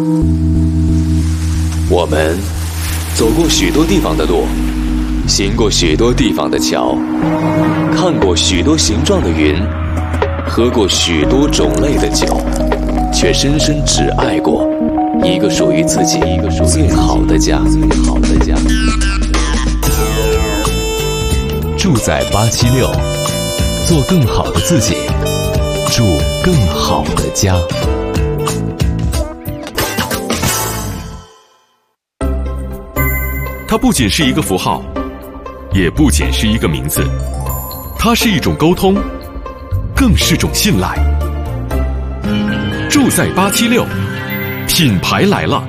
我们走过许多地方的路，行过许多地方的桥，看过许多形状的云，喝过许多种类的酒，却深深只爱过一个属于自己最好的家。住在876，做更好的自己，住更好的家。 它不仅是一个符号，也不仅是一个名字，它是一种沟通，更是种信赖。住在876，品牌来了。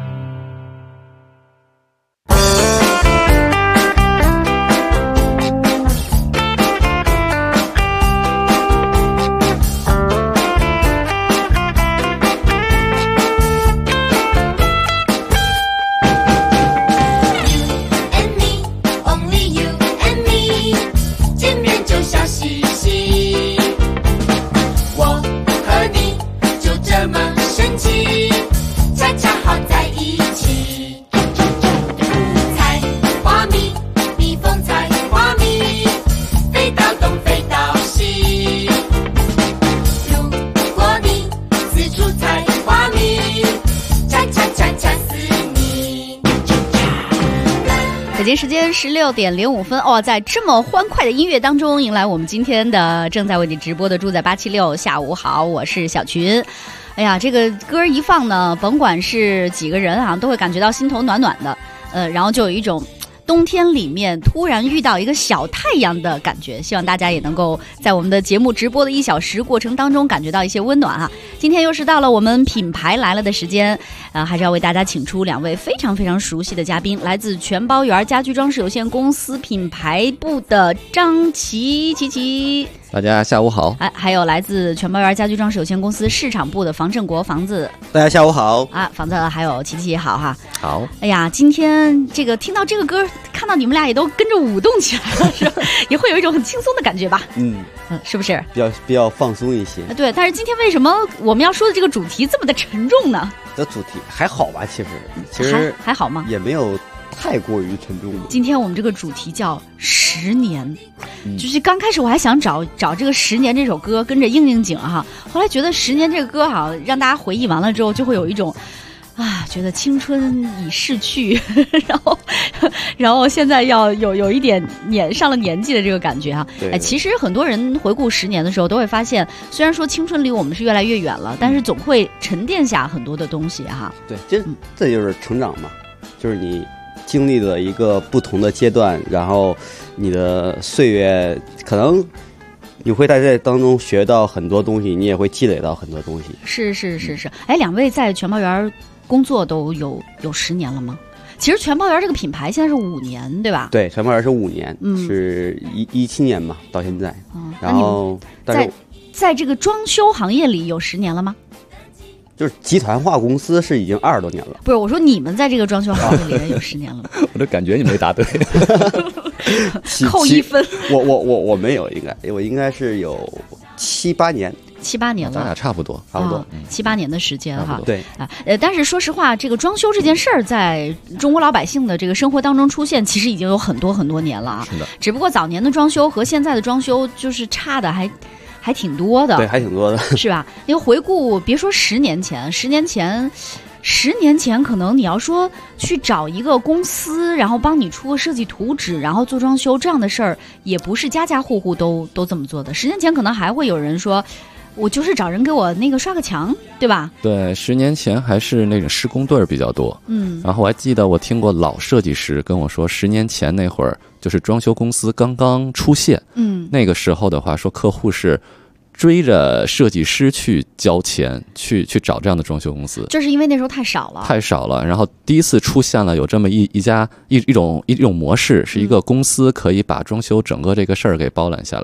北京时间16:05哦，在这么欢快的音乐当中，迎来我们今天的正在为你直播的住在876。下午好，我是小群。哎呀，这个歌一放呢，甭管是几个人啊，都会感觉到心头暖暖的。然后就有一种冬天里面突然遇到一个小太阳的感觉，希望大家也能够在我们的节目直播的1小时过程当中感觉到一些温暖哈。今天又是到了我们品牌来了的时间，还是要为大家请出2位非常非常熟悉的嘉宾，来自全包园家居装饰有限公司品牌部的张琪， 大家下午好。 还有来自全包园家居装饰有限公司市场部的房振国房子， 大家下午好啊，房子还有琪也好哈。 好。 哎呀，今天这个听到这个歌，看到你们俩也都跟着舞动起来了，是吧？也会有一种很轻松的感觉吧？是不是？ 比较放松一些。 对，但是今天为什么我们要说的这个主题这么的沉重呢？ 这主题还好吧？其实还好吗？ 也没有太过于沉重。 今天我们这个主题叫10年，就是刚开始我还想找这个10年这首歌跟着应景哈，后来觉得10年这个歌哈，让大家回忆完了之后，就会有一种觉得青春已逝去，然后现在要有一点上了年纪的这个感觉哈。 对， 其实很多人回顾10年的时候，都会发现，虽然说青春离我们是越来越远了，但是总会沉淀下很多的东西哈。 对，这就是成长嘛，就是你经历了一个不同的阶段，然后你的岁月可能你会在这当中学到很多东西，你也会积累到很多东西。是。 2位在全包园工作都有10年了吗？其实全包园这个品牌现在是5年，对吧？ 对，全包园是5年，是17年嘛，到现在。然后， 在这个装修行业里有10年了吗？ 就是集团化公司是已经20多年了。 不是，我说你们在这个装修行业里有10年了吗？ 我就感觉你没答对， 扣1分。 我没有，我应该是有7、8年。 7、8年了， 咱俩差不多 7、8年的时间哈。 对但是说实话，这个装修这件事儿在中国老百姓的这个生活当中出现，其实已经有很多很多年了啊。 是的。 只不过早年的装修和现在的装修就是差的还挺多的。 对，还挺多的， 是吧？因为回顾，别说10年前，10年前可能你要说去找一个公司，然后帮你出个设计图纸，然后做装修这样的事儿，也不是家家户户都这么做的。10年前可能还会有人说，我就是找人给我那个刷个墙，对吧？ 对，10年前还是那种施工队比较多。然后我还记得我听过老设计师跟我说，10年前那会儿就是装修公司刚刚出现。那个时候的话，说客户是追着设计师去交钱，去找这样的装修公司， 就是因为那时候太少了。然后第一次出现了有这么一种模式，是一个公司可以把装修整个这个事儿给包揽下来。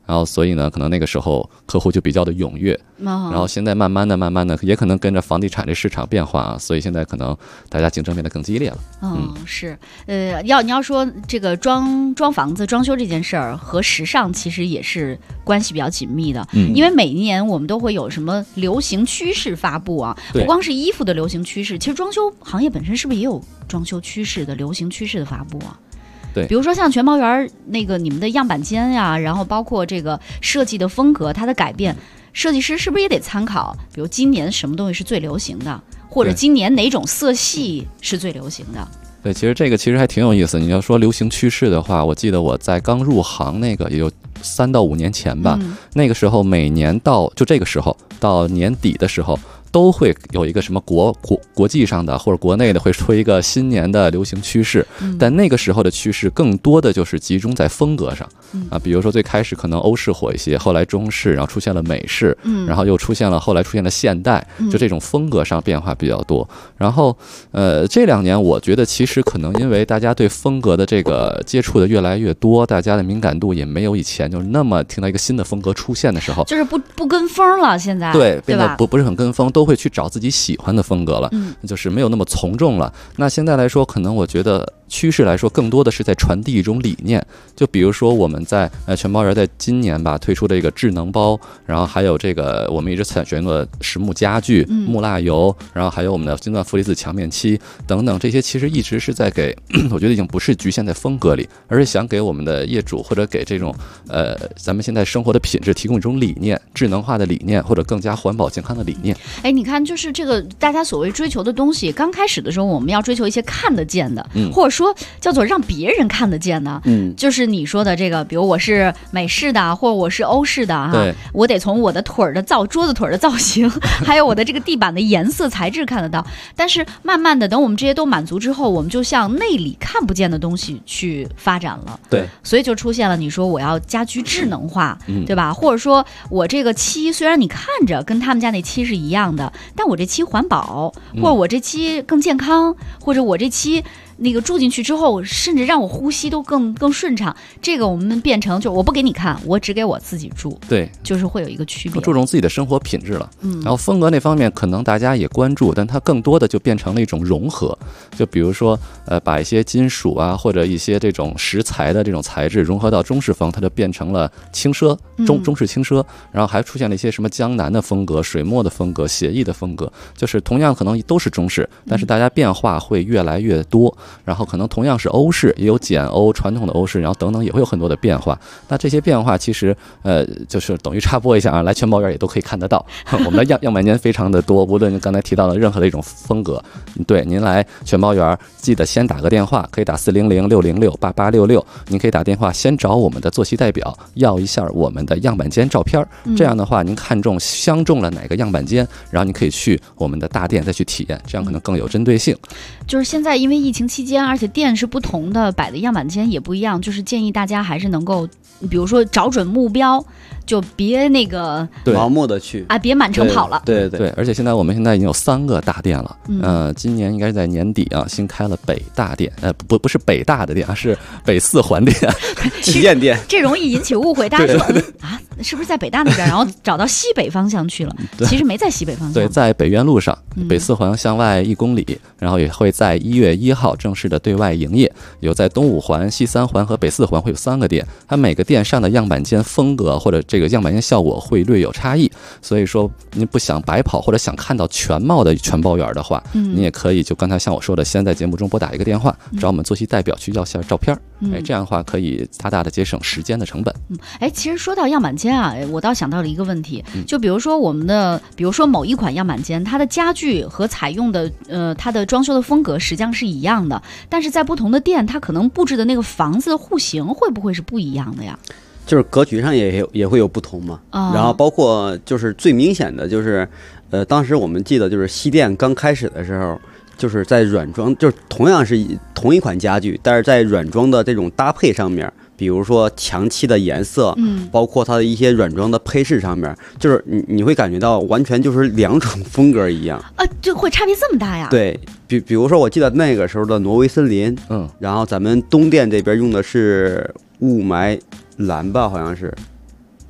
然后所以呢，可能那个时候客户就比较的踊跃，然后现在慢慢的，也可能跟着房地产这市场变化啊，所以现在可能大家竞争变得更激烈了。 是，你要说这个装房子、装修这件事儿和时尚其实也是关系比较紧密的，因为每年我们都会有什么流行趋势发布啊，不光是衣服的流行趋势，其实装修行业本身是不是也有装修趋势的流行趋势的发布啊？ 对， 比如说像全包园那个你们的样板间呀，然后包括这个设计的风格它的改变，设计师是不是也得参考？比如今年什么东西是最流行的，或者今年哪种色系是最流行的？ 对，其实这个其实还挺有意思。你要说流行趋势的话，我记得我在刚入行那个也有3到5年前吧，那个时候每年就这个时候到年底的时候，都会有一个什么国际上的或者国内的会推一个新年的流行趋势，但那个时候的趋势更多的就是集中在风格上啊，比如说最开始可能欧式火一些，后来中式，然后出现了美式，然后又后来出现了现代，就这种风格上变化比较多。然后这2年我觉得其实可能因为大家对风格的这个接触的越来越多，大家的敏感度也没有以前就是那么听到一个新的风格出现的时候， 就是不跟风了，现在对变得不是很跟风，都会去找自己喜欢的风格了，就是没有那么从众了。那现在来说，可能我觉得趋势来说，更多的是在传递一种理念。就比如说我们在全包园在今年吧推出的一个智能包，然后还有这个我们一直采选的实木家具、木蜡油，然后还有我们的金钻负离子墙面漆等等，这些其实一直是在给我觉得已经不是局限在风格里，而是想给我们的业主或者给这种咱们现在生活的品质提供一种理念，智能化的理念，或者更加环保健康的理念。 哎，你看，就是这个大家所谓追求的东西，刚开始的时候我们要追求一些看得见的，或者说叫做让别人看得见的，就是你说的这个，比如我是美式的，或者我是欧式的哈，我得从我的桌子腿的造型，还有我的这个地板的颜色材质看得到。但是慢慢的，等我们这些都满足之后，我们就向内里看不见的东西去发展了。 对， 所以就出现了你说我要家居智能化，对吧？或者说我这个漆虽然你看着跟他们家那漆是一样的，但我这漆环保，或者我这漆更健康，或者我这漆那个住进去之后，甚至让我呼吸都更顺畅。这个我们变成就我不给你看，我只给我自己住。 对， 就是会有一个区别， 注重自己的生活品质了。然后风格那方面可能大家也关注，但它更多的就变成了一种融合。就比如说把一些金属啊或者一些这种石材的这种材质融合到中式风，它就变成了轻奢，中式轻奢。然后还出现了一些什么江南的风格、水墨的风格、写意的风格，就是同样可能都是中式，但是大家变化会越来越多。然后可能同样是欧式，也有简欧、传统的欧式，然后等等也会有很多的变化。那这些变化其实就是等于插播一下啊，来全包园也都可以看得到。我们的样板间非常的多，无论您刚才提到的任何的一种风格，对，您来全包园记得先打个电话，可以打400-606-8866，您可以打电话先找我们的坐席代表要一下我们的样板间照片。这样的话，您相中了哪个样板间，然后您可以去我们的大店再去体验，这样可能更有针对性。 就是现在因为疫情期间，而且店是不同的，摆的样板间也不一样，就是建议大家还是能够，比如说找准目标，就别那个盲目的去啊，别满城跑了。 对，而且我们现在已经有3个大店了。今年应该是在年底啊，新开了北大店，不是北大的店，是北4环店， 旗舰店。 这容易引起误会，大家说啊，是不是在北大那边，然后找到西北方向去了？其实没在西北方向。 对，在北苑路上，北4环向外1公里，然后也会在1月1号正式的对外营业。有在东5环、西3环和北4环会有3个店，它每个店上的样板间风格或者这个样板间效果会略有差异。所以说，您不想白跑或者想看到全貌的全包园的话，你也可以就刚才像我说的，先在节目中拨打一个电话，找我们坐席代表去要下照片。这样的话可以大大的节省时间的成本。 其实说到样板间啊，我倒想到了一个问题，就比如说比如说某一款样板间，它的家具和采用的它的装修的风格实际上是一样的，但是在不同的店，它可能布置的那个房子的户型会不会是不一样的呀？ 就是格局上也会有不同嘛。然后包括就是最明显的就是当时我们记得就是西店刚开始的时候，就是在软装，就是同样是同一款家具，但是在软装的这种搭配上面，比如说墙漆的颜色，包括它的一些软装的配饰上面，就是你会感觉到完全就是2种风格一样啊，就会差别这么大呀？ 对，比如说我记得那个时候的挪威森林，然后咱们东店这边用的是雾霾蓝吧，好像是。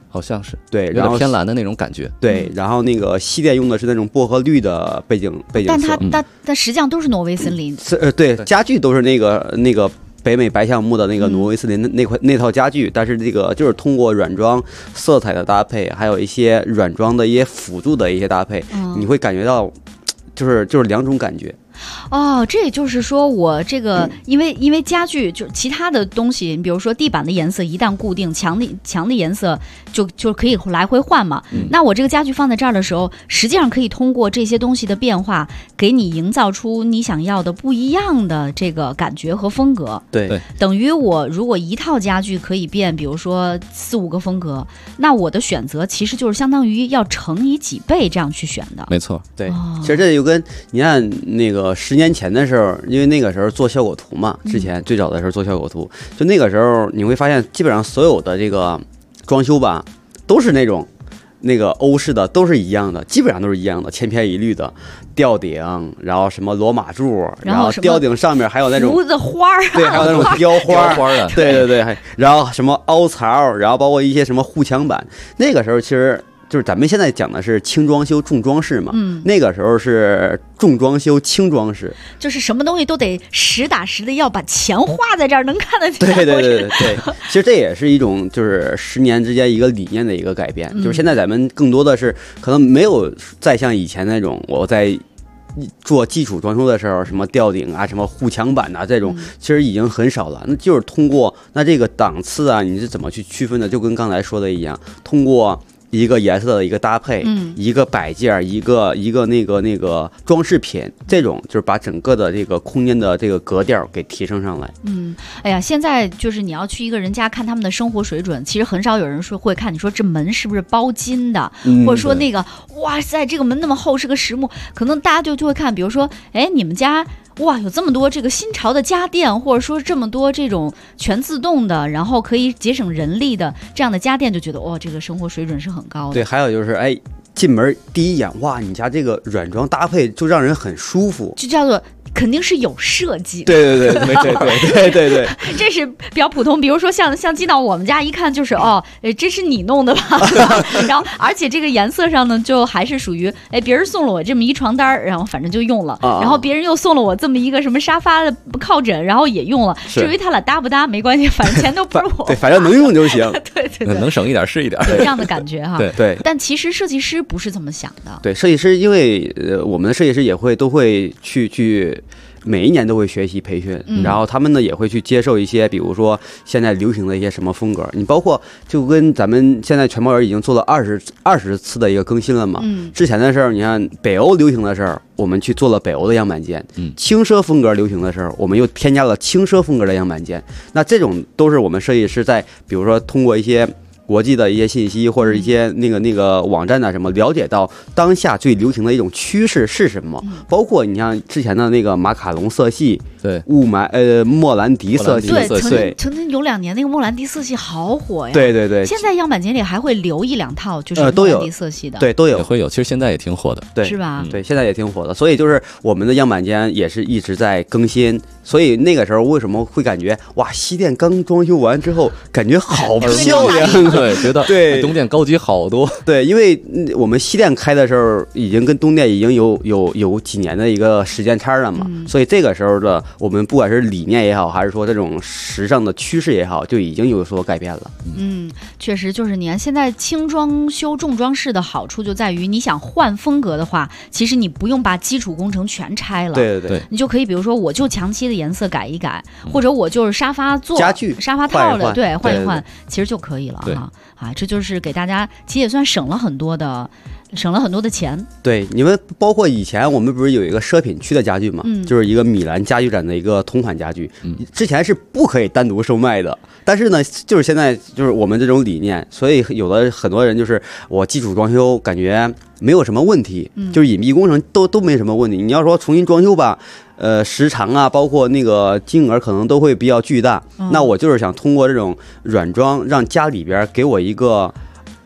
好像是对， 有然后点偏蓝的那种感觉。 对，然后那个西电用的是那种薄荷绿的背景但色， 它实际上都是挪威森林。 对，家具都是那个北美白橡木的那个挪威森林那套家具，但是这个就是通过软装色彩的搭配，还有一些软装的一些辅助的一些搭配，你会感觉到就是两种感觉。 哦，这也就是说，我这个因为家具就是其他的东西，比如说地板的颜色一旦固定，墙的颜色就可以来回换嘛。那我这个家具放在这儿的时候，实际上可以通过这些东西的变化，给你营造出你想要的不一样的这个感觉和风格。 对， 等于我如果一套家具可以变，比如说4、5个风格，那我的选择其实就是相当于要乘以几倍这样去选的。 没错， 对，其实这就跟你看那个10年前的时候，因为那个时候做效果图嘛，之前最早的时候做效果图，就那个时候你会发现，基本上所有的这个装修吧，都是那个欧式的，都是一样的，基本上都是一样的，千篇一律的吊顶，然后什么罗马柱，然后吊顶上面还有那种胡子花儿， 对，还有那种雕花的， 对，然后什么凹槽，然后包括一些什么护墙板，那个时候其实。就是咱们现在讲的是轻装修重装饰嘛，那个时候是重装修轻装饰， 就是什么东西都得实打实的要把钱花在这儿，能看得见。 对，其实这也是一种就是10年之间一个理念的一个改变，就是现在咱们更多的是可能没有再像以前那种我在做基础装修的时候，什么吊顶啊、什么护墙板啊这种，其实已经很少了。那就是通过那这个档次啊，你是怎么去区分的？就跟刚才说的一样，通过一个颜色的一个搭配，一个摆件，一个那个装饰品，这种就是把整个的这个空间的这个格调给提升上来。 哎呀，现在就是你要去一个人家看他们的生活水准，其实很少有人说会看你说这门是不是包金的，或者说那个哇塞这个门那么厚是个实木，可能大家就会看，比如说哎你们家。哇，有这么多这个新潮的家电，或者说这么多这种全自动的，然后可以节省人力的这样的家电，就觉得哇，这个生活水准是很高的。 对，还有就是哎，进门第一眼，哇，你家这个软装搭配就让人很舒服， 就叫做。肯定是有设计， 对， 这是比较普通。比如说像进到我们家一看就是这是你弄的吧？然后而且这个颜色上呢，就还是属于别人送了我这么一床单，然后反正就用了，然后别人又送了我这么一个什么沙发的靠枕，然后也用了。至于他俩搭不搭没关系，反正钱都不是我， 对，反正能用就行。 对， 能省一点是一点， 有这样的感觉哈。 对。 但其实设计师不是这么想的。 对，设计师因为我们的设计师都会去。每一年都会学习培训，然后他们呢也会去接受一些，比如说现在流行的一些什么风格。你包括就跟咱们现在全猫人已经做了20次的一个更新了嘛。之前的时候，你看北欧流行的时候，我们去做了北欧的样板间；轻奢风格流行的时候，我们又添加了轻奢风格的样板间。那这种都是我们设计师在，比如说通过一些。国际的一些信息或者一些那个网站啊什么，了解到当下最流行的一种趋势是什么，包括你像之前的那个马卡龙色系， 对， 莫兰迪色系， 对，曾经有2年那个莫兰迪色系好火呀， 对。 现在样板间里还会留1、2套就是莫兰迪色系的， 对，都有， 也会有。其实现在也挺火的， 对， 是吧？ 对，现在也挺火的。所以就是我们的样板间也是一直在更新。所以那个时候为什么会感觉哇，西电刚装修完之后，感觉好漂亮， 对，觉得对东电高级好多。 对，因为我们西电开的时候，已经跟东电已经有几年的一个时间差了嘛，所以这个时候的我们不管是理念也好，还是说这种时尚的趋势也好，就已经有所改变了。 确实就是你看现在轻装修重装饰的好处就在于，你想换风格的话，其实你不用把基础工程全拆了， 对， 你就可以比如说我就墙漆的颜色改一改，或者我就是沙发做家具沙发套的，对，换一换， 对其实就可以了哈。这就是给大家其实也算省了很多的钱。 对，你们包括以前我们不是有一个奢品区的家具嘛，就是一个米兰家具展的一个同款家具，之前是不可以单独售卖的，但是呢，就是现在就是我们这种理念，所以有的很多人就是我基础装修感觉没有什么问题，就是隐蔽工程都没什么问题。你要说重新装修吧，时长啊，包括那个金额可能都会比较巨大。那我就是想通过这种软装，让家里边给我一个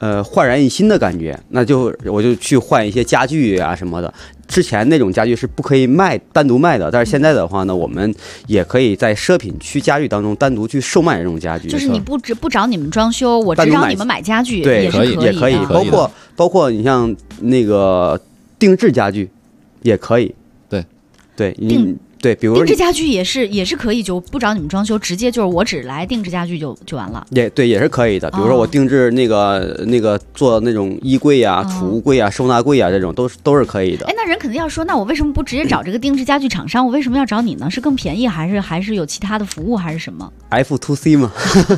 焕然一新的感觉，那我就去换一些家具啊什么的。之前那种家具是不可以单独卖的，但是现在的话呢，我们也可以在奢品区家具当中单独去售卖这种家具。 就是你不找你们装修，我只找你们买家具， 对， 也是可以，包括你像那个定制家具也可以。对，对，比如定制家具也是可以，就不找你们装修，直接就是我只来定制家具就完了。 也是可以的。比如说我定制那个做那种衣柜啊、储物柜啊、收纳柜啊，这种都是可以的。 哎，那人肯定要说，那我为什么不直接找这个定制家具厂商？我为什么要找你呢？是更便宜，还是有其他的服务，还是什么 ？F2C 嘛。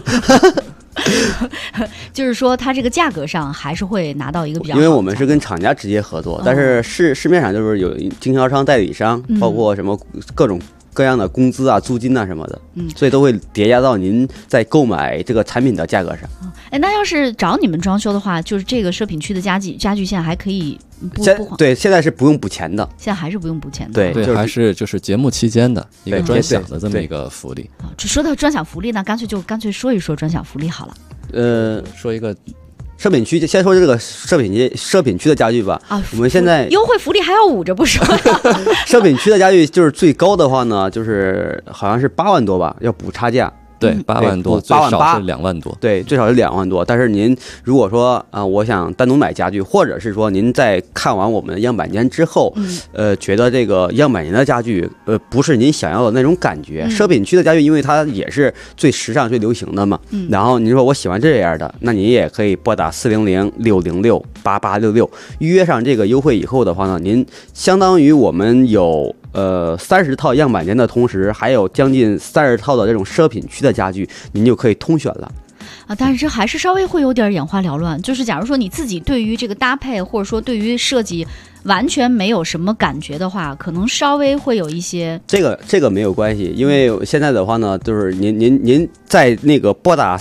就是说，它这个价格上还是会拿到一个比较好的， 因为我们是跟厂家直接合作，但是市面上就是有经销商、代理商，包括什么各种各样的工资啊、租金啊什么的，所以都会叠加到您在购买这个产品的价格上。 哎，那要是找你们装修的话，就是这个奢品区的家具现在还可以对，现在是不用补钱的， 现在还是不用补钱的。 对， 还是就是节目期间的一个专享的这么一个福利。 说到专享福利呢，干脆说一说专享福利好了。 说一个奢品区，先说这个奢品区的家具吧。我们现在优惠福利还要捂着不说。 奢品区的家具就是最高的话呢，就是好像是8万多吧，要补差价。 对，8万多，最少是2万多。 对，最少是2万多。但是您如果说我想单独买家具，或者是说您在看完我们的样板间之后，觉得这个样板间的家具不是您想要的那种感觉，奢品区的家具因为它也是最时尚、最流行的嘛。然后您说我喜欢这样的，那您也可以拨打400-606-8866预约上这个优惠以后的话呢，您相当于我们有30套样板间的同时，还有将近30套的这种奢品区的家具，您就可以通选了。 但是这还是稍微会有点眼花缭乱。就是假如说你自己对于这个搭配，或者说对于设计完全没有什么感觉的话，可能稍微会有一些。这个没有关系，因为现在的话呢，就是您在那个拨打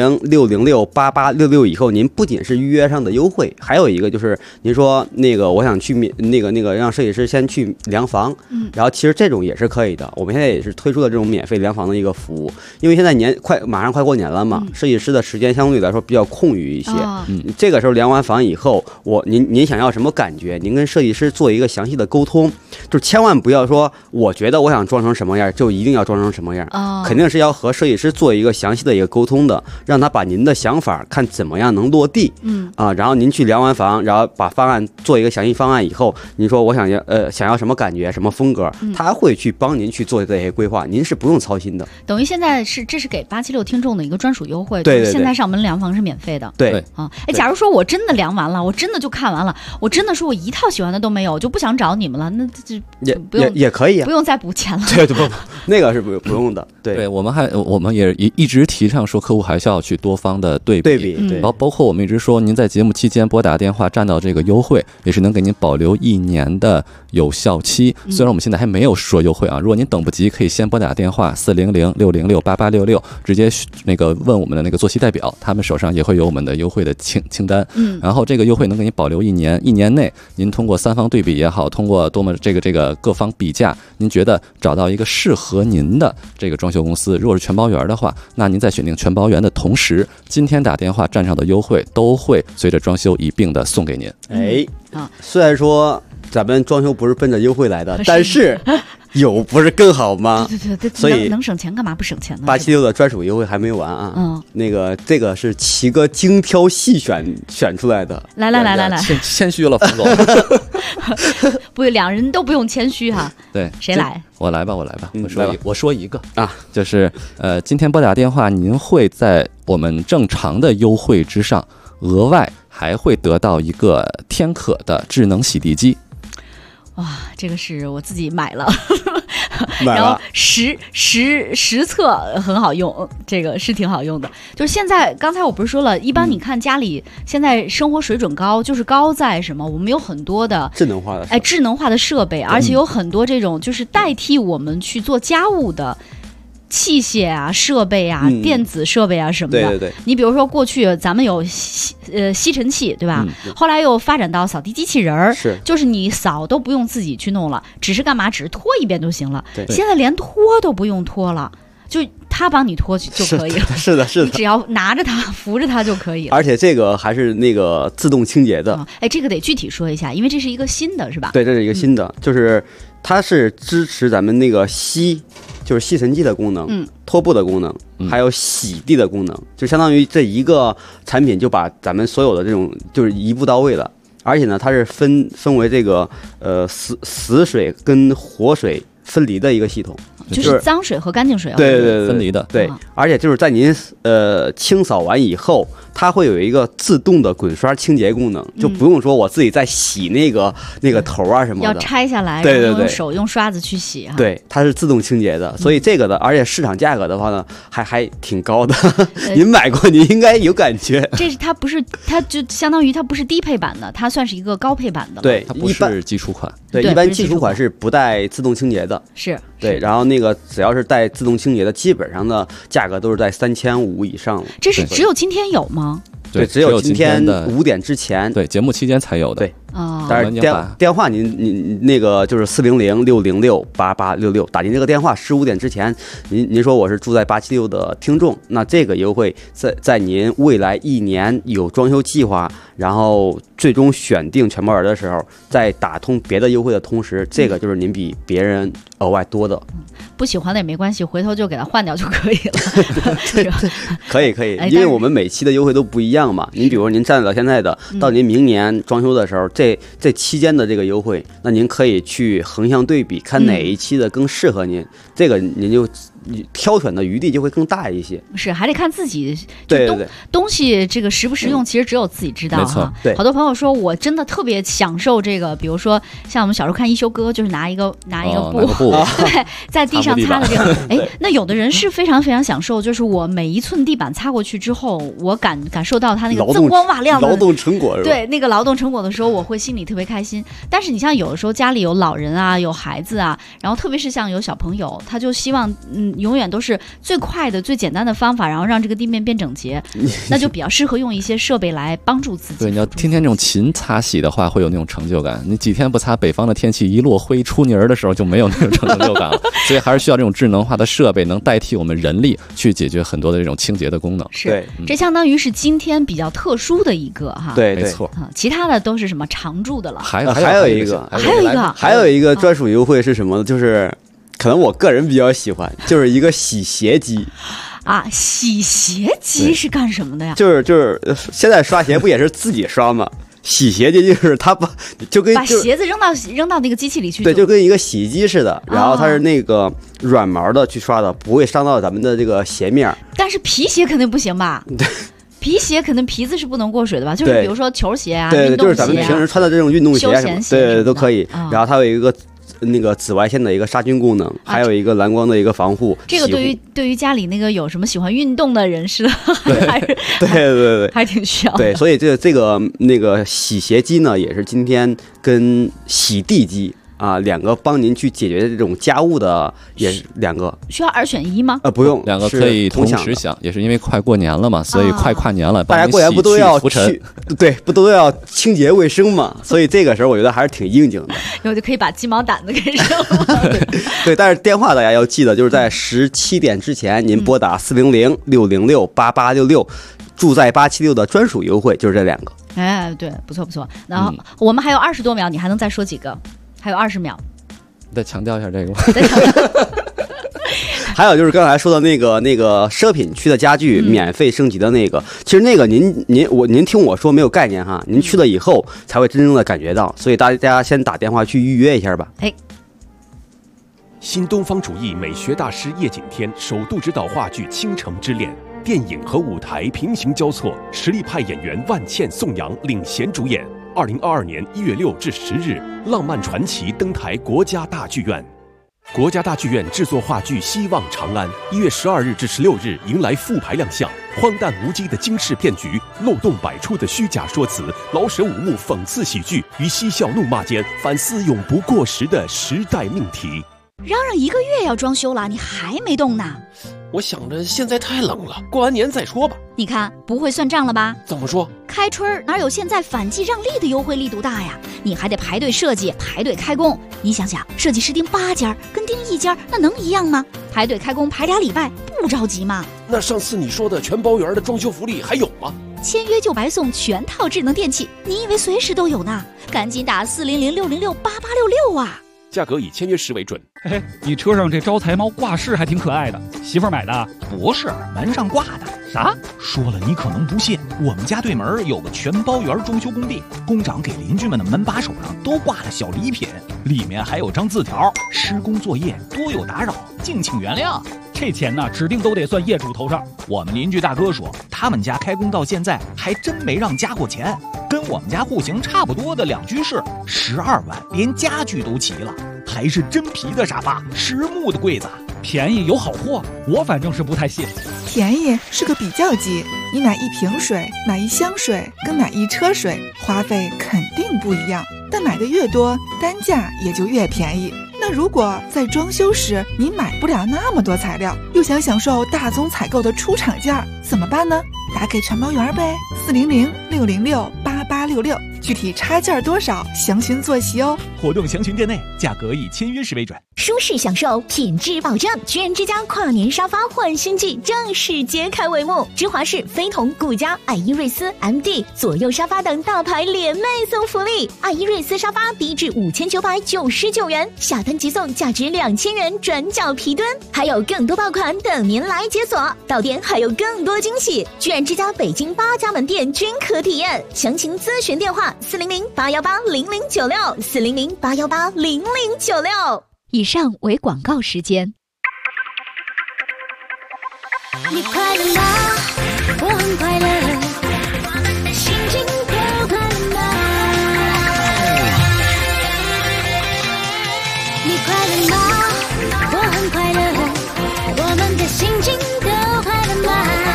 400-606-8866以后，您不仅是预约上的优惠，还有一个就是您说那个我想去那个让设计师先去量房，然后其实这种也是可以的。我们现在也是推出了这种免费量房的一个服务，因为现在马上快过年了嘛，设计师的时间相对来说比较空余一些。这个时候量完房以后，您想要什么感觉，您跟设计师做一个详细的沟通，就千万不要说我觉得我想装成什么样就一定要装成什么样，肯定是要和设计师做一个详细的一个沟通的，让他把您的想法看怎么样能落地，然后您去量完房，然后把方案做一个详细方案以后，您说我想要什么感觉什么风格，他会去帮您去做这些规划，您是不用操心的。 等于现在这是给876听众的一个专属优惠， 对， 现在上门量房是免费的。 对假如说我真的量完了，我真的就看完了，我真的说我一套喜欢的都没有，我就不想找你们了，那就不用也可以啊， 不用再补钱了。 对，不，那个是不用的。对， 我们也一直提倡说，客户还是要去多方的对比，包括我们一直说，您在节目期间拨打电话占到这个优惠，也是能给您保留1年的有效期。虽然我们现在还没有说优惠啊，如果您等不及，可以先拨打电话400-606-8866，直接那个问我们的那个坐席代表，他们手上也会有我们的优惠的清单。然后这个优惠能给您保留1年，1年内您通过3方对比也好，通过多么这个各方比价，您觉得找到一个适合您的这个装修公司，如果是全包圆的话，那您在选定全包圆的同时，今天打电话占上的优惠都会随着装修一并的送给您。 虽然说咱们装修不是奔着优惠来的，但是有不是更好吗？ 对， 所以能省钱干嘛不省钱呢 ？876的专属优惠还没完啊！这个是齐哥精挑细选出来的。来， 谦虚了，冯总。 不，两人都不用谦虚哈。 对， 谁来？ 我来吧。我说一个啊， 就是今天拨打电话，您会在我们正常的优惠之上，额外还会得到一个天可的智能洗地机。 哇，这个是我自己买了，然后实测很好用，这个是挺好用的。就是现在，刚才我不是说了，一般你看家里现在生活水准高，就是高在什么？我们有很多的智能化的设备，而且有很多这种就是代替我们去做家务的器械啊、设备啊、电子设备啊什么的。 对。 你比如说过去咱们有吸尘器，对吧？后来又发展到扫地机器人儿，就是你扫都不用自己去弄了，只是干嘛？只是拖一遍就行了。现在连拖都不用拖了。就他帮你拖去就可以了。 是的， 你只要拿着它扶着它就可以了。 而且这个还是那个自动清洁的。 哎，这个得具体说一下，因为这是一个新的是吧？ 对，这是一个新的，就是它是支持咱们那个就是吸尘器的功能，拖布的功能，还有洗地的功能，就相当于这一个产品就把咱们所有的这种就是一步到位了。而且呢，它是分为这个死水跟活水分离的一个系统， 就是脏水和干净水对分离的。 对，而且就是在您清扫完以后，它会有一个自动的滚刷清洁功能，就不用说我自己在洗那个头啊什么的， 要拆下来， 对， 然后用手用刷子去洗啊。 对，它是自动清洁的，所以这个的，而且市场价格的话呢，还挺高的。您买过，您应该有感觉。 它就相当于它不是低配版的，它算是一个高配版的了。 对， 它不是基础款。 对，一般基础款是不带自动清洁的。 是。 对，然后那个只要是带自动清洁的，基本上的价格都是在3500以上了。 这是只有今天有吗？ 对，只有今天5点之前， 对，节目期间才有的。 对，但是电话您那个就是400-606-8866，打进这个电话，15点之前，您说我是住在876的听众，那这个优惠在您未来1年有装修计划，然后最终选定全包人的时候，在打通别的优惠的同时，这个就是您比别人额外多的。 不喜欢的也没关系，回头就给它换掉就可以了。是吧？ 可以，因为我们每期的优惠都不一样嘛。您比如说您站到现在的，到您明年装修的时候，这期间的这个优惠，那您可以去横向对比，看哪一期的更适合您，这个您就挑选的余地就会更大一些。 是，还得看自己对东西这个实不实用，其实只有自己知道哈。 对， 好多朋友说我真的特别享受这个，比如说像我们小时候看一休哥，就是拿一个布，对，在地上擦的这个。哎，那有的人是非常非常享受，就是我每一寸地板擦过去之后，我感受到他那个锃光瓦亮的劳动成果，是吧？ 对，那个劳动成果的时候，我会心里特别开心。但是你像有的时候家里有老人啊，有孩子啊，然后特别是像有小朋友，他就希望永远都是最快的、最简单的方法，然后让这个地面变整洁，那就比较适合用一些设备来帮助自己。 对，你要天天这种勤擦洗的话，会有那种成就感。你几天不擦，北方的天气一落灰出泥儿的时候，就没有那种成就感了。所以还是需要这种智能化的设备，能代替我们人力去解决很多的这种清洁的功能。 是，这相当于是今天比较特殊的一个哈。 对， 没错。 其他的都是什么常驻的了。 还有一个专属优惠是什么呢？就是可能我个人比较喜欢，就是一个洗鞋机。 啊，洗鞋机是干什么的呀？ 就是现在刷鞋不也是自己刷吗？洗鞋机就是它把鞋子扔到那个机器里去， 对，就跟一个洗衣机似的，然后它是那个软毛的去刷的，不会伤到咱们的这个鞋面。 但是皮鞋肯定不行吧？对，皮鞋肯定皮子是不能过水的吧？就是比如说球鞋啊， 对， 运动鞋啊， 就是咱们平时穿的这种运动鞋什么，对，都可以。然后它有一个那个紫外线的一个杀菌功能，还有一个蓝光的一个防护。 这个对于家里那个有什么喜欢运动的人士的， 对， 还挺需要的。 对，所以这个那个洗鞋机呢，也是今天跟洗地机啊两个帮您去解决这种家务的，也是两个。 需要2选1吗？ 不用， 两个可以同时享，也是因为快过年了嘛，所以快跨年了， 大家过年不都要浮尘？ 对，不都要清洁卫生嘛？所以这个时候我觉得还是挺应景的。 然后就可以把鸡毛掸子给扔了。 对，但是电话大家要记得，就是在17点之前，您拨打400-606-8866，住在876的专属优惠就是这两个。 哎，对，不错。然后我们还有20多秒，你还能再说几个？还有20秒。 再强调一下这个。 还有就是刚才说的那个奢品区的家具免费升级的那个，其实那个您听我说没有概念哈，您去了以后才会真正的感觉到，所以大家先打电话去预约一下吧。 新东方主义美学大师叶景天首度执导话剧《倾城之恋》，电影和舞台平行交错，实力派演员万茜、宋阳领衔主演。2022年1月6至10日，浪漫传奇登台国家大剧院。国家大剧院制作话剧《希望长安》，1月12日至16日迎来复排亮相。荒诞无稽的惊世骗局，漏洞百出的虚假说辞，老舍五幕讽刺喜剧与嬉笑怒骂间反思永不过时的时代命题。 嚷嚷1个月要装修了，你还没动呢？ 我想着现在太冷了，过完年再说吧。 你看不会算账了吧？ 怎么说？ 开春哪有现在反季让利的优惠力度大呀？你还得排队设计，排队开工。你想想，设计师盯8家跟盯1家那能一样吗？排队开工排2礼拜， 不着急嘛。 那上次你说的全包圆的装修福利还有吗？ 签约就白送全套智能电器，你以为随时都有呢？赶紧打400-606-8866啊！ 价格以签约时为准。 嘿，你车上这招财猫挂饰还挺可爱的，媳妇儿买的？ 不是，门上挂的。 啥？ 说了你可能不信，我们家对门有个全包圆装修工地，工长给邻居们的门把手上都挂了小礼品，里面还有张字条：施工作业多有打扰，敬请原谅。 这钱呢，指定都得算业主头上。 我们邻居大哥说，他们家开工到现在还真没让加过钱，跟我们家户型差不多的2居室，12万，连家具都齐了，还是真皮的沙发，实木的柜子， 便宜有好货，我反正是不太信。 便宜是个比较级，你买1瓶水、买1箱水跟买1车水，花费肯定不一样，但买的越多，单价也就越便宜。那如果在装修时你买不了那么多材料，又想享受大宗采购的出厂价，怎么办呢？打给全包圆呗，400-606-8866，具体差价多少，详询坐席哦。 活动详询店内，价格以签约时为准。 舒适享受，品质保证，居然之家跨年沙发换新季正式揭开帷幕，芝华士、飞同、顾家、爱依瑞斯、MD 左右沙发等大牌联袂送福利，爱依瑞斯沙发低至5999元，下单即送价值2000元转角皮墩，还有更多爆款等您来解锁，到店还有更多惊喜，居然之家北京8家门店均可体验，详情咨询电话400-818-0096，400-818-0096。以上为广告时间。 你快乐吗？我很快乐，心情都快乐吗？你快乐吗？我很快乐，我们的心情都快乐吗？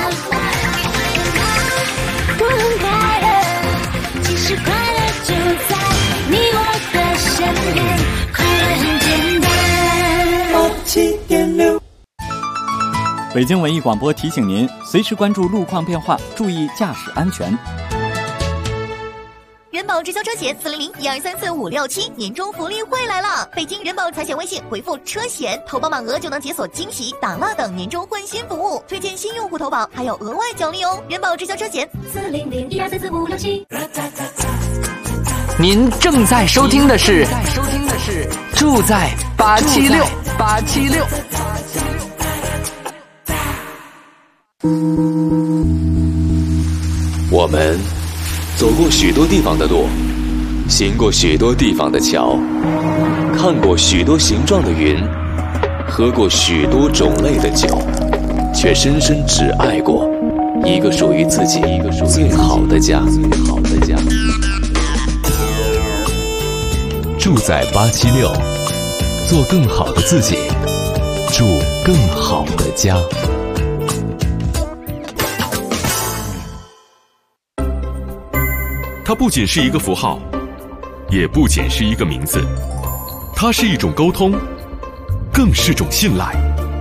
我很快乐，其实快乐就在你我的身边，快乐很简单。87.6 北京文艺广播提醒您，随时关注路况变化，注意驾驶安全。 人保直销车险400-1234-567年终福利会来了！北京人保财险微信回复车险，投保满额就能解锁惊喜、打蜡等年终换新服务，推荐新用户投保还有额外奖励哦！人保直销车险400-1234-567。 您正在收听的是住在876。 我们走过许多地方的路，行过许多地方的桥，看过许多形状的云，喝过许多种类的酒，却深深只爱过一个属于自己最好的家。住在876，做更好的自己，住更好的家。 它不仅是一个符号，也不仅是一个名字，它是一种沟通，更是种信赖。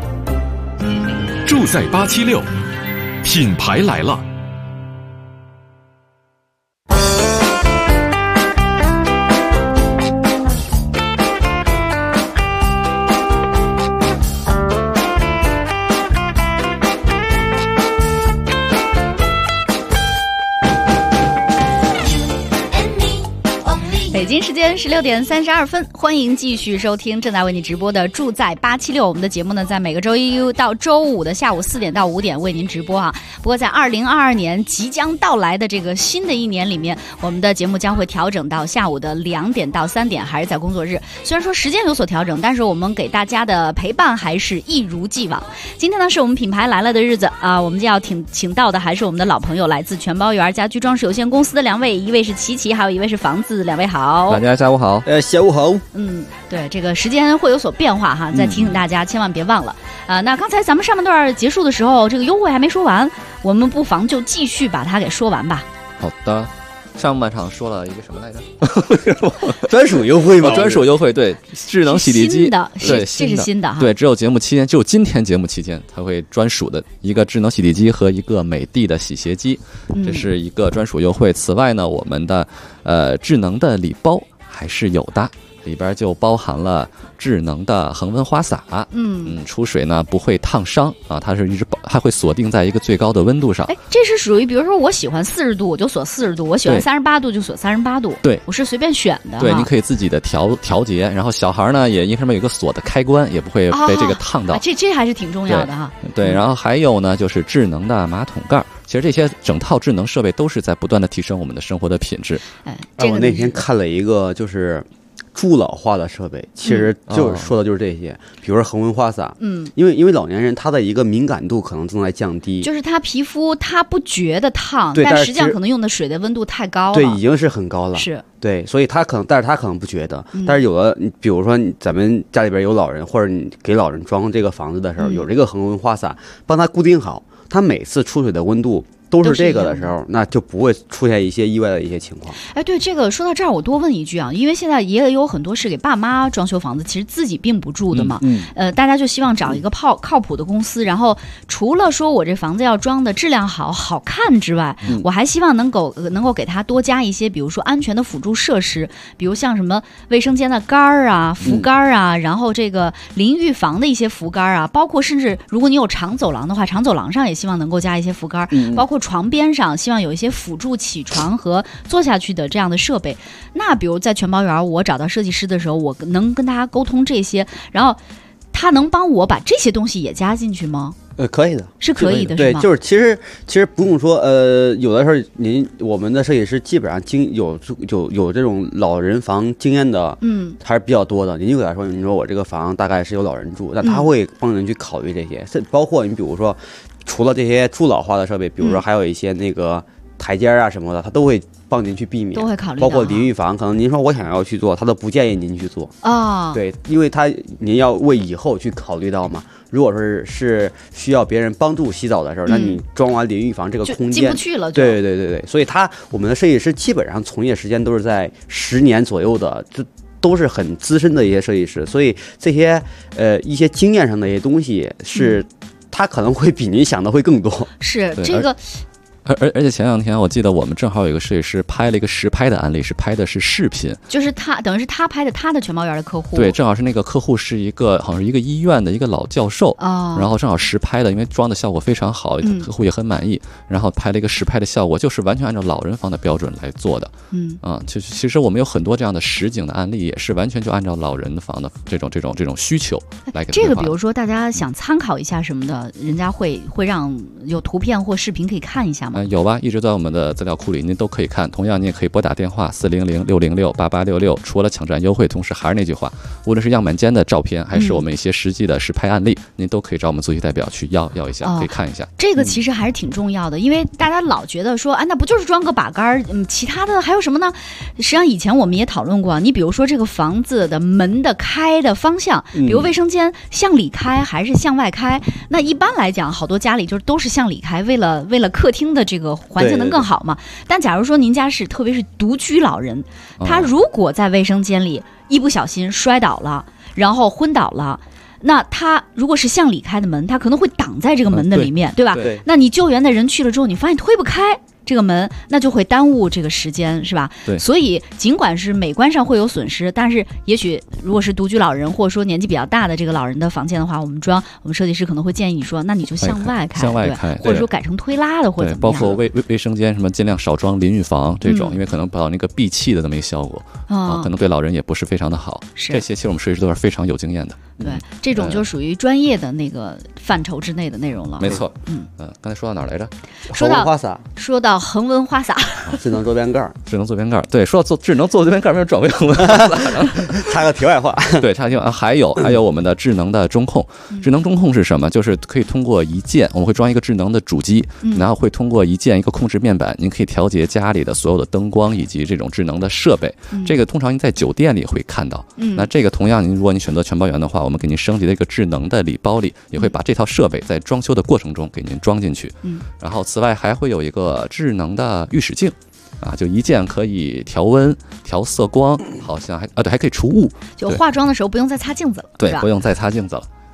住在876，品牌来了。 北京时间16点32分，欢迎继续收听正在为你直播的住在876。我们的节目呢，在每个周一到周五的下午4点到5点为您直播啊。不过在2022年即将到来的这个新的一年里面，我们的节目将会调整到下午的2点到3点，还是在工作日。虽然说时间有所调整，但是我们给大家的陪伴还是一如既往。今天呢，是我们品牌来了的日子啊，我们就要请到的还是我们的老朋友，来自全包圆家居装饰有限公司的2位，一位是琪琪，还有一位是房子。2位好。 大家下午好。 下午好。 对，这个时间会有所变化哈，再提醒大家千万别忘了。那刚才咱们上半段结束的时候，这个优惠还没说完，我们不妨就继续把它给说完吧。 好的。上半场说了一个什么来着？ 专属优惠吗？ 专属优惠，对，智能洗涤机，对， 这是新的哈。 对，只有节目期间，只有今天节目期间才会专属的一个智能洗涤机和一个美的的洗鞋机，这是一个专属优惠。此外呢，我们的智能的礼包还是有的。 里边就包含了智能的恒温花洒，出水呢不会烫伤啊，它是一直还会锁定在一个最高的温度上。 哎，这是属于比如说我喜欢40度我就锁40度，我喜欢38度就锁38度， 对， 我是随便选的。 对，你可以自己的调节，然后小孩呢也因为上面有个锁的开关，也不会被这个烫到。 这还是挺重要的哈。 对，然后还有呢就是智能的马桶盖。其实这些整套智能设备都是在不断的提升我们的生活的品质。 我那天看了一个就是助老化的设备，其实就是说的就是这些，比如说恒温花洒，因为老年人他的一个敏感度可能正在降低， 就是他皮肤他不觉得烫，但实际上可能用的水的温度太高了， 对，已经是很高了， 是对，所以但是他可能不觉得，但是有的，比如说咱们家里边有老人，或者你给老人装这个房子的时候，有这个恒温花洒帮他固定好，他每次出水的温度都是这个的时候，那就不会出现一些意外的一些情况。 哎，对，这个说到这儿，我多问一句啊，因为现在也有很多是给爸妈装修房子，其实自己并不住的嘛。大家就希望找一个靠谱的公司，然后除了说我这房子要装的质量好看之外，我还希望能够给他多加一些，比如说安全的辅助设施，比如像什么卫生间的杆儿啊、扶杆啊，然后这个淋浴房的一些扶杆啊，包括甚至如果你有长走廊的话，长走廊上也希望能够加一些扶杆，包括床边上希望有一些辅助起床和坐下去的这样的设备。那比如在全包园我找到设计师的时候，我能跟他沟通这些，然后他能帮我把这些东西也加进去吗？ 可以的， 是可以的， 对， 是吗？ 就是其实不用说，有的时候我们的设计师基本上有这种老人房经验的，还是比较多的。您就给他说，你说我这个房大概是有老人住，那他会帮您去考虑这些，包括你比如说。除了这些助老化的设备，比如说还有一些那个台阶啊什么的，他都会帮您去避免， 都会考虑到。 包括淋浴房，可能您说我想要去做，他都不建议您去做啊。 对，因为您要为以后去考虑到嘛。如果说是需要别人帮助洗澡的时候，那你装完淋浴房这个空间进不去了。 对，所以我们的设计师基本上从业时间都是在10年左右的，都是很资深的一些设计师，所以这些一些经验上的一些东西是。他可能会比您想的会更多， 是这个。 而且前2天我记得我们正好有一个设计师拍了一个实拍的案例，是拍的是视频， 就是他等于是他拍的他的全包园的客户， 对，正好是那个客户是好像是一个医院的一个老教授，然后正好实拍的，因为装的效果非常好，客户也很满意，然后拍了一个实拍的效果，就是完全按照老人房的标准来做的，其实我们有很多这样的实景的案例，也是完全就按照老人房的这种需求来给这个，比如说大家想参考一下什么的，人家会让有图片或视频可以看一下吗？ 有吧，一直在我们的资料库里，您都可以看。同样，你也可以拨打电话400-606-8866，除了抢占优惠，同时还是那句话，无论是样板间的照片，还是我们一些实际的实拍案例，您都可以找我们足协代表去要一下，可以看一下。 这个其实还是挺重要的，因为大家老觉得说，那不就是装个把杆，其他的还有什么呢？实际上以前我们也讨论过，你比如说这个房子的门的开的方向，比如卫生间向里开还是向外开，那一般来讲，好多家里都是向里开，为了客厅的这个环境能更好嘛。但假如说您家特别是独居老人，他如果在卫生间里一不小心摔倒了，然后昏倒了，那他如果是向里开的门，他可能会挡在这个门的里面，对吧？那你救援的人去了之后，你发现推不开这个门，那就会耽误这个时间，是吧？ 对。 所以尽管是美观上会有损失，但是也许如果是独居老人或者说年纪比较大的这个老人的房间的话，我们设计师可能会建议你说，那你就向外开，或者说改成推拉的或者怎么样。 包括卫生间什么尽量少装淋浴房这种，因为可能把那个闭气的这么一效果可能对老人也不是非常的好。这些其实我们设计师都是非常有经验的。 对，这种就属于专业的那个范畴之内的内容了。 没错。刚才说到哪儿来着？ 说到花洒。 说到恒温花洒， 智能坐便盖， 对，说到智能坐便盖，没有转为恒温花洒。 插个题外话， 对，插个题外话，还有我们的智能的中控。智能中控是什么？就是可以通过一键，我们会装一个智能的主机，然后会通过一键一个控制面板，您可以调节家里的所有的灯光以及这种智能的设备。这个通常您在酒店里会看到。那这个同样，如果你选择全包园的话，我们给您升级的一个智能的礼包里，也会把这套设备在装修的过程中给您装进去。然后此外还会有一个智能的浴室镜。就一键可以调温、调色光，好像还可以除雾。 就化妆的时候不用再擦镜子了， 对，不用再擦镜子了。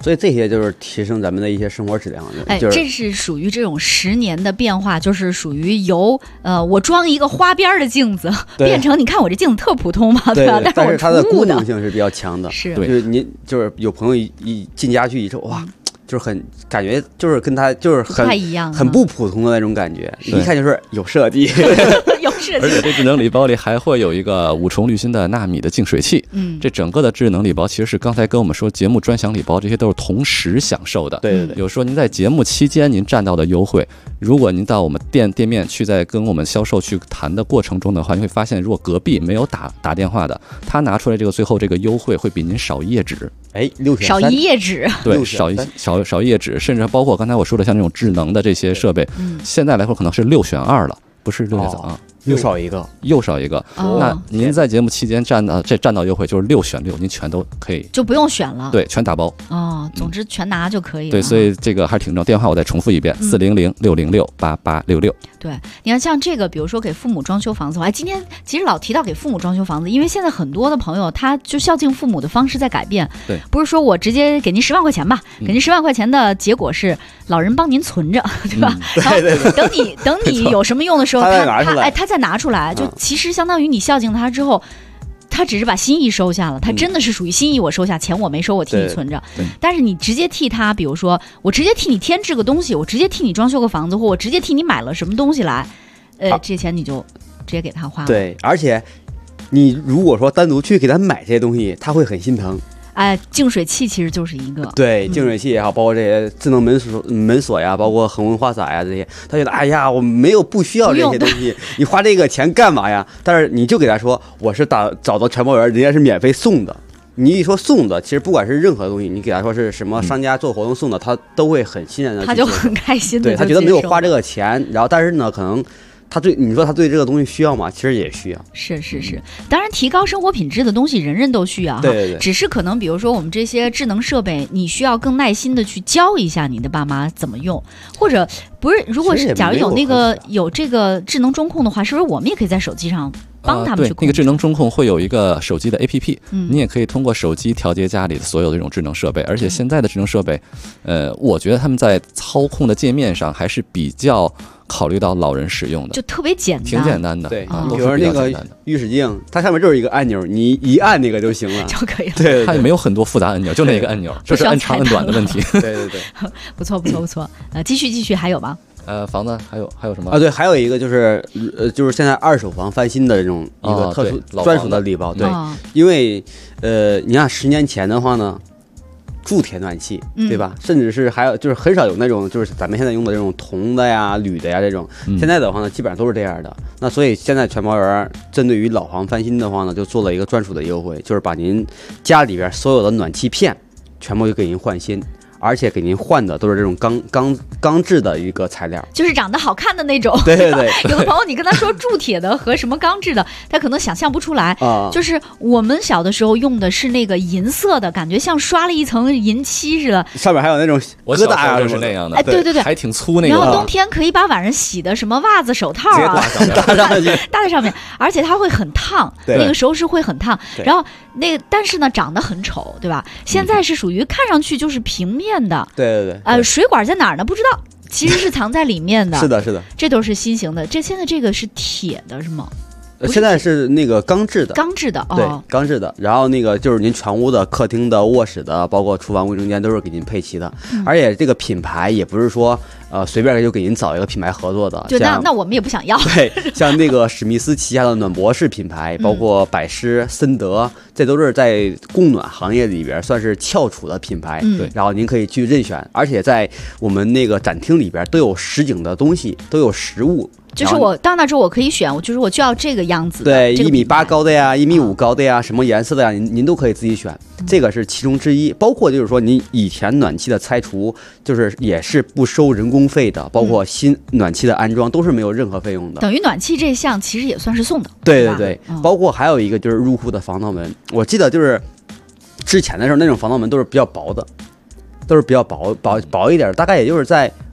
所以这些就是提升咱们的一些生活质量的。 哎，这是属于这种10年的变化，就是属于由我装一个花边的镜子，变成你看我这镜子特普通嘛， 对吧？ 但是它的功能性是比较强的。 是， 就是您就是有朋友一进家去以后，哇。就是很感觉，就是跟他就是很不太一样， 很不普通的那种感觉，一看就是有设计， 有设计。 而且这智能礼包里还会有一个5重滤芯的纳米的净水器。这整个的智能礼包其实是刚才跟我们说节目专享礼包，这些都是同时享受的。 对。 有说您在节目期间您占到的优惠，如果您到我们店面去在跟我们销售去谈的过程中的话，你会发现，如果隔壁没有打电话的，他拿出来这个最后这个优惠会比您少1页纸。 哎，6选3， 少1页纸， 对，少1页纸，甚至包括刚才我说的像这种智能的这些设备，现在来说可能是6选2了，不是6选3啊。 又少一个。 那您在节目期间占到优惠，就是6选6，您全都可以， 就不用选了。 对，全打包。 总之全拿就可以了。 对，所以这个还是挺重要。电话我再重复一遍：400-606-8866。 对，你看像这个，比如说给父母装修房子，今天其实老提到给父母装修房子，因为现在很多的朋友他就孝敬父母的方式在改变。 对， 不是说我直接给您10万块钱吧，给您10万块钱的结果是老人帮您存着，对吧？ 对。 等你有什么用的时候， 他再拿出来，就其实相当于你孝敬他之后。他只是把心意收下了，他真的是属于心意我收下，钱我没收，我替你存着。但是你直接替他，比如说我直接替你添置个东西，我直接替你装修个房子，或我直接替你买了什么东西来，这钱你就直接给他花了。 对，而且你如果说单独去给他买这些东西，他会很心疼。 净水器其实就是一个， 对，净水器也好，包括这些智能门锁呀，包括恒温花洒呀这些，他觉得哎呀，我没有不需要这些东西，你花这个钱干嘛呀？但是你就给他说，我是找到全包员，人家是免费送的。你一说送的，其实不管是任何东西，你给他说是什么商家做活动送的，他都会很欣然的， 他就很开心的， 对他觉得没有花这个钱，然后但是呢，可能。你说他对这个东西需要吗？其实也需要。 是，当然提高生活品质的东西人人都需要哈。 对。 只是可能比如说我们这些智能设备，你需要更耐心的去教一下你的爸妈怎么用，或者不是，如果是假如有这个智能中控的话，是不是我们也可以在手机上帮他们去控制？ 对，那个智能中控会有一个手机的 APP，你也可以通过手机调节家里的所有的这种智能设备。而且现在的智能设备，我觉得他们在操控的界面上还是比较考虑到老人使用的， 就特别简单， 挺简单的。 对，比如说那个浴室镜，它上面就是一个按钮，你一按那个就行了， 就可以了。 对， 它也没有很多复杂按钮，就那个按钮，这是按长按短的问题。 对， 不错。继续还有吗？ 房子还有什么对，还有一个就是现在2手房翻新的这种一个特殊专属的礼包。对，因为你看10年前的话呢。铸铁暖气，对吧？甚至是还有就是很少有那种就是咱们现在用的这种铜的呀、铝的呀这种。现在的话呢，基本上都是这样的。那所以现在全包园针对于老房翻新的话呢，就做了一个专属的优惠，就是把您家里边所有的暖气片全部就给您换新。而且给您换的都是这种钢制的一个材料， 就是长得好看的那种。 对， 有的朋友你跟他说铸铁的和什么钢制的，他可能想象不出来。就是我们小的时候用的是那个银色的，感觉像刷了一层银漆似的， 上面还有那种疙瘩啊， 就是那样的。 对， 还挺粗那个。 然后冬天可以把晚上洗的什么袜子、手套啊搭在上面，而且它会很烫，那个时候是会很烫。然后但是呢，长得很丑，对吧？现在是属于看上去就是平面的， 对， 水管在哪儿呢？不知道，其实是藏在里面的。 是的， 这都是新型的。现在这个是铁的，是吗？ 现在是那个钢制的，对，钢制的。然后那个就是您全屋的客厅的、卧室的，包括厨房、卫生间都是给您配齐的。而且这个品牌也不是说随便就给您找一个品牌合作的。 就那我们也不想要。 对，像那个史密斯旗下的暖博士品牌，包括百诗、森德，这都是在供暖行业里边算是翘楚的品牌。 对， 然后您可以去任选，而且在我们那个展厅里边都有实景的东西，都有实物。 就是我到那之后，我可以选，我就要这个样子的。 对，1.8米高的呀，1.5米高的呀，什么颜色的呀，您都可以自己选。这个是其中之一，包括就是说，您以前暖气的拆除，就是也是不收人工费的，包括新暖气的安装都是没有任何费用的。 等于暖气这项其实也算是送的。 对，包括还有一个就是入户的防盗门，我记得就是之前的时候那种防盗门都是比较薄的，都是比较薄一点，大概也就是在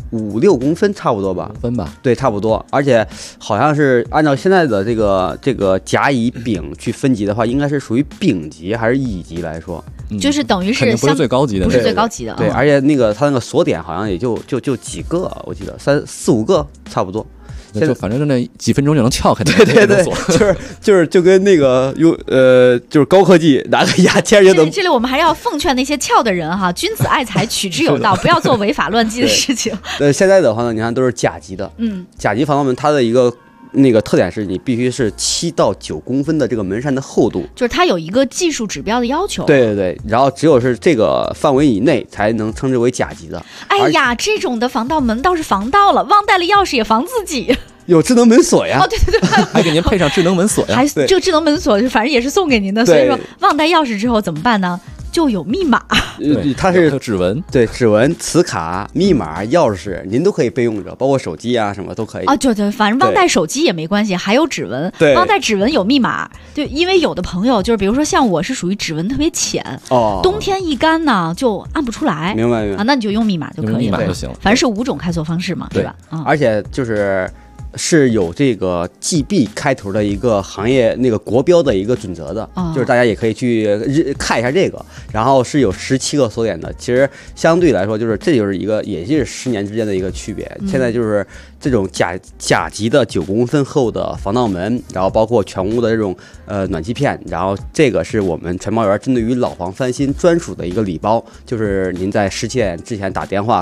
5-6公分差不多吧， 分吧， 对，差不多。而且好像是按照现在的这个甲乙丙去分级的话，应该是属于丙级还是乙级来说， 就是等于是不是最高级的， 不是最高级的。 对，而且它那个锁点好像也就几个，我记得4-5个差不多。 就反正那几分钟就能撬开的， 对，就跟那个就是高科技拿个牙签就能。 这里我们还要奉劝那些撬的人哈，君子爱财，取之有道，不要做违法乱纪的事情。 现在的话呢，你看都是甲级的，甲级防盗门它的一个那个特点是你必须是7到9公分的这个门扇的厚度， 就是它有一个技术指标的要求。 对，然后只有是这个范围以内才能称之为甲级的。 哎呀，这种的防盗门倒是防盗了，忘带了钥匙也防自己。 有智能门锁呀！ 哦，对， 还给您配上智能门锁呀！ 这个智能门锁反正也是送给您的，所以说忘带钥匙之后怎么办呢？就有密码， 它是指纹， 对，指纹、磁卡、密码、钥匙，您都可以备用着，包括手机啊什么都可以啊。对，反正忘带手机也没关系，还有指纹，忘带指纹有密码。对，因为有的朋友就是比如说像我是属于指纹特别浅，冬天一干呢就按不出来， 明白啊，那你就用密码就可以了， 密码就行了。 反正是5种开锁方式嘛，对吧？ 而且是有这个 GB 开头的一个行业那个国标的一个准则的，就是大家也可以去看一下这个。然后是有17个锁点的，其实相对来说这就是一个也是10年之间的一个区别。现在就是这种甲级的9公分厚的防盗门，然后包括全屋的这种暖气片，然后这个是我们全包园针对于老房翻新专属的一个礼包，就是您在17点之前打电话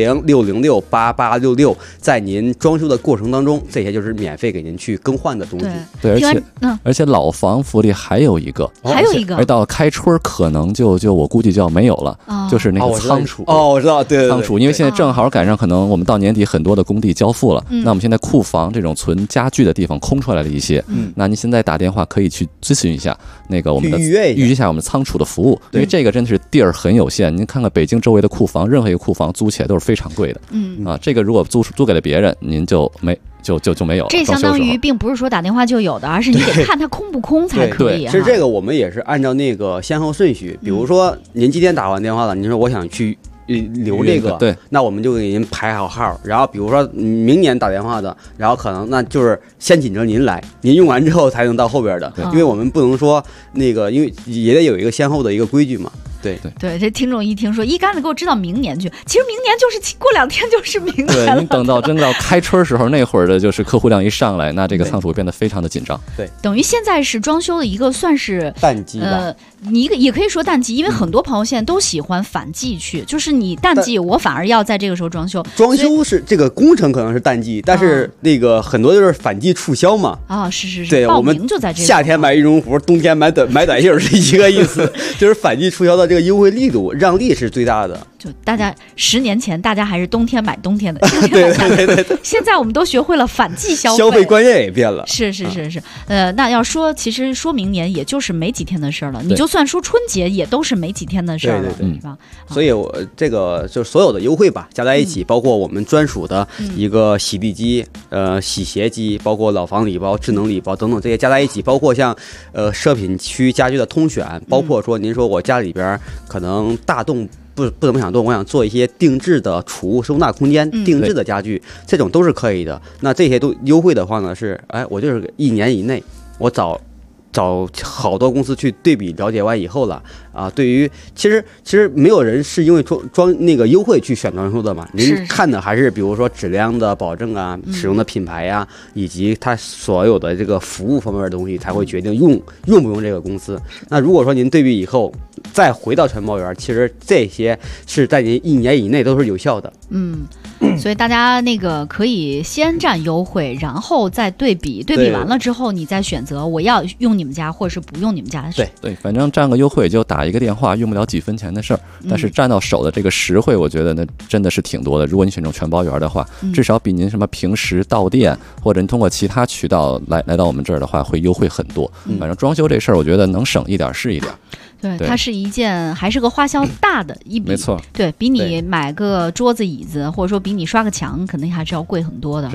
400-606-8866，在您装修的过程当中，这些就是免费给您去更换的东西。 对，而且老房福利还有一个，而到开春可能就我估计就要没有了，就是那个仓储。 我知道，对， 仓储，因为现在正好赶上可能我们到年底很多的工地交付了，那我们现在库房这种存家具的地方空出来了一些，那您现在打电话可以去咨询一下那个我们的预约一下我们仓储的服务，因为这个真的是地儿很有限。您看看北京周围的库房，任何一个库房租起来都是非常贵的，这个如果租给了别人，您就没有了。 这相当于并不是说打电话就有的，而是你得看它空不空才可以。 其实这个我们也是按照那个先后顺序，比如说您今天打完电话了，您说我想去留这个， 对， 那我们就给您排好号。然后比如说明年打电话的，然后可能那就是先紧着您来，您用完之后才能到后边的，因为我们不能说那个，因为也得有一个先后的一个规矩嘛。 对，这听众一听说一竿子给我支到明年去，其实明年就是过2天就是明年了。 对，你等到真到开春时候那会儿的，就是客户量一上来，那这个仓储会变得非常的紧张。 对， 等于现在是装修的一个算是淡季吧。 你也可以说淡季，因为很多朋友现在都喜欢反季去，就是你淡季，我反而要在这个时候装修。 装修是这个工程可能是淡季，但是那个很多就是反季促销嘛。 是， 对， 报名就在这个夏天买羽绒服，冬天买短袖是一个意思，就是反季促销的这个优惠力度让利是最大的。 就大家10年前大家还是冬天买冬天的， 对， 现在我们都学会了反季消费观念也变了。 是，那要说其实说明年也就是没几天的事儿了，你就算说春节也都是没几天的事儿了， 对， 是吧？ 所以我这个就所有的优惠吧加在一起，包括我们专属的一个洗地机、洗鞋机，包括老房礼包、智能礼包等等这些加在一起，包括像奢品区家居的通选，包括说您说我家里边可能大动不怎么想动，我想做一些定制的储物收纳空间、定制的家具，这种都是可以的。那这些都优惠的话呢，是我就是1年以内，我找好多公司去对比了解完以后了啊。对于其实没有人是因为装那个优惠去选装修的嘛，您看的还是比如说质量的保证啊、使用的品牌呀，以及它所有的这个服务方面的东西，才会决定用不用这个公司。那如果说您对比以后再回到全包园，其实这些是在您1年以内都是有效的。 所以大家那个可以先占优惠，然后再对比完了之后，你再选择我要用你们家或者是不用你们家。 对，反正占个优惠就打一个电话，用不了几分钱的事儿，但是占到手的这个实惠，我觉得那真的是挺多的。如果你选中全包园的话，至少比您什么平时到店或者您通过其他渠道来到我们这儿的话，会优惠很多。反正装修这事儿，我觉得能省一点是一点。 对，它是一件还是个花销大的一笔， 没错， 对比你买个桌子椅子，或者说比你刷个墙，肯定还是要贵很多的。 是的，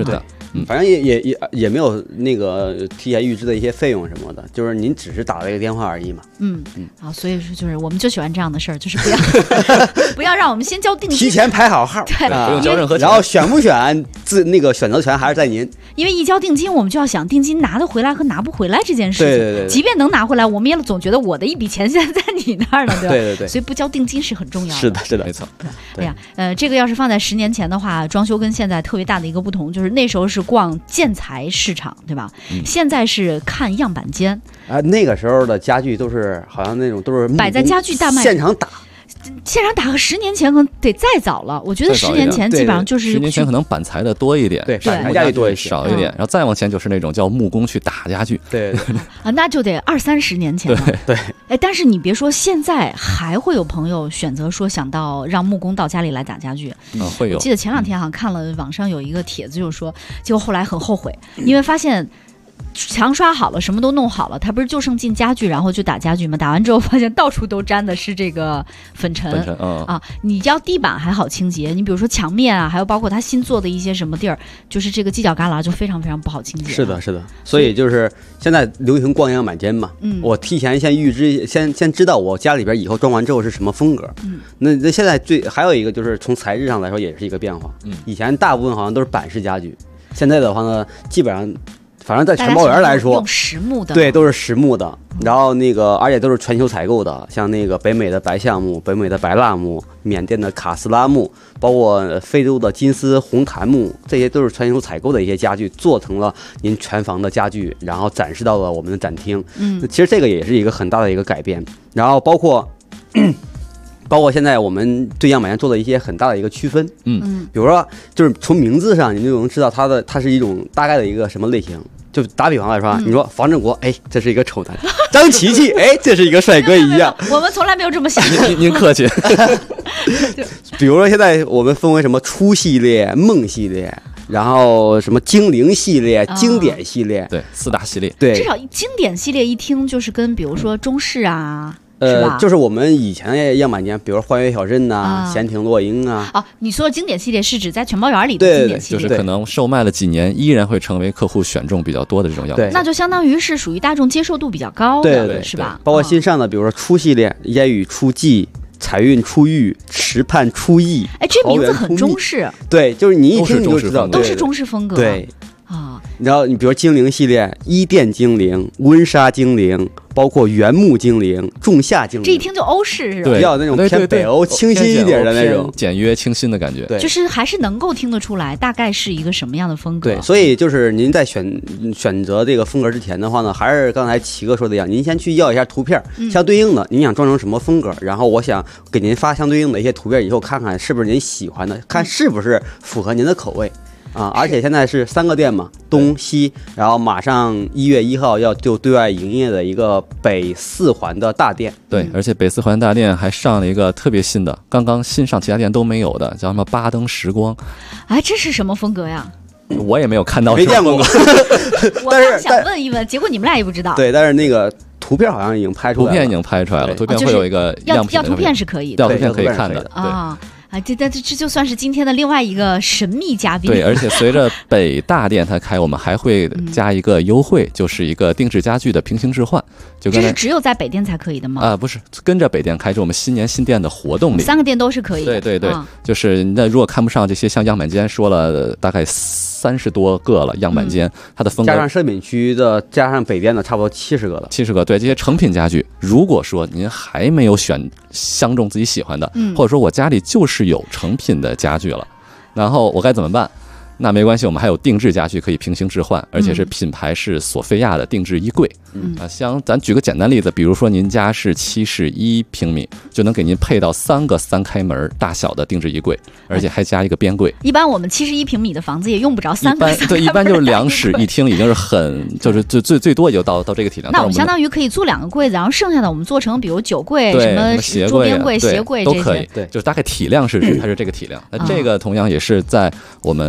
反正也没有那个提前预支的一些费用什么的，就是您只是打了一个电话而已嘛。 啊，所以说就是我们就喜欢这样的事儿，就是不要不要让我们先交定金， 提前排好号， 对， 不用交任何钱， 然后选不选那个选择权还是在您。 因为一交定金，我们就要想定金拿得回来和拿不回来这件事情。 对， 即便能拿回来，我们也总觉得我的一笔钱现在在你那儿呢，对吧？ 对， 所以不交定金是很重要的。 是的， 没错。 哎呀，这个要是放在10年前的话，装修跟现在特别大的一个不同，就是那时候是逛建材市场，对吧？现在是看样板间。 那个时候的家具都是好像那种都是摆在家具大卖现场打和10年前可能得再早了。我觉得10年前基本上就是 10年前可能板材的多一点， 对，板材家具多一些， 少一点，然后再往前就是那种叫木工去打家具， 对啊，那就得20-30年前了。 对， 哎，但是你别说，现在还会有朋友选择说想到让木工到家里来打家具， 会有。 我记得前2天好像看了网上有一个帖子，就说结果后来很后悔，因为发现墙刷好了，什么都弄好了，他不是就剩进家具，然后去打家具吗？打完之后发现到处都沾的是这个粉尘啊！你要地板还好清洁，你比如说墙面啊，还有包括他新做的一些什么地儿，就是这个犄角旮旯就非常非常不好清洁。 是的，所以就是现在流行逛样板间嘛，我提前先预支，先知道我家里边以后装完之后是什么风格。那现在还有一个就是从材质上来说也是一个变化。以前大部分好像都是板式家具，现在的话呢，基本上。反正在全包园来说， 用实木的， 对，都是实木的。然后而且都是全球采购的，像那个北美的白橡木、北美的白蜡木、缅甸的卡斯拉木，包括非洲的金丝红檀木，这些都是全球采购的一些家具，做成了您全房的家具，然后展示到了我们的展厅。其实这个也是一个很大的一个改变。然后包括现在我们对样板间做了一些很大的一个区分，比如说就是从名字上你就能知道它是一种大概的一个什么类型。就打比方来说，你说房正国，哎，这是一个丑男；张琪琪，哎，这是一个帅哥一样。 我们从来没有这么想。 您客气。 比如说现在我们分为什么初系列、梦系列，然后什么精灵系列、经典系列， 对，4大系列。 对， 至少经典系列一听就是跟比如说中式啊。 就是我们以前的样板间，比如《幻月小镇》呐，《闲庭落英》啊。 你说的经典系列是指在全包园里的经典系列， 就是可能售卖了几年，依然会成为客户选中比较多的这种样板间。 那就相当于是属于大众接受度比较高的， 对， 是吧？ 包括新上的，比如说初系列，烟雨初霁、彩韵初遇、池畔初意。 哎，这名字很中式。 对，就是你一听你就知道， 都是中式风格。 对然后你比如精灵系列，伊甸精灵、温莎精灵，包括原木精灵、仲夏精灵， 这一听就欧式是吧？ 比较那种偏北欧清新一点的那种简约清新的感觉。 对， 就是还是能够听得出来大概是一个什么样的风格。 对，所以就是您在选择这个风格之前的话呢，还是刚才齐哥说的一样，您先去要一下图片，相对应的您想装成什么风格，然后我想给您发相对应的一些图片，以后看看是不是您喜欢的，看是不是符合您的口味。而且现在是3个店嘛，东西，然后马上1月1号就对外营业的一个北4环的大店。 对，而且北4环大店还上了一个特别新的，刚刚新上，其他店都没有的，叫什么巴登时光。 哎，这是什么风格呀？ 我也没有看到， 没见过。 我刚想问一问，结果你们俩也不知道。 对，但是那个图片好像已经拍出来了。 图片已经拍出来了，图片会有一个样品。 要图片是可以的， 要图片可以看的啊。这就算是今天的另外一个神秘嘉宾。 对，而且随着北大店它开，我们还会加一个优惠，就是一个定制家具的平行置换。这是只有在北店才可以的吗？ 不是，跟着北店开，是我们新年新店的活动里，3 个店都是可以的。 对，就是那如果看不上这些，像样板间说了大概30多个了，样板间它的风格加上奢品区的，加上北店的，差不多70个了。 70个，对，这些成品家具，如果说您还没有相中自己喜欢的，或者说我家里就是有成品的家具了，然后我该怎么办？那没关系，我们还有定制家具可以平行置换，而且是品牌是索菲亚的定制衣柜。像咱举个简单例子，比如说您家是71平米，就能给您配到3个3开门大小的定制衣柜，而且还加一个边柜。 一般我们71平米的房子也用不着3个3开门。 对，一般就是2室1厅，已经是很就是最多也就到这个体量。 那我们相当于可以做2个柜子，然后剩下的我们做成比如酒柜、 什么桌边柜、鞋柜都可以。对，就是大概体量是它是这个体量。那这个同样也是在我们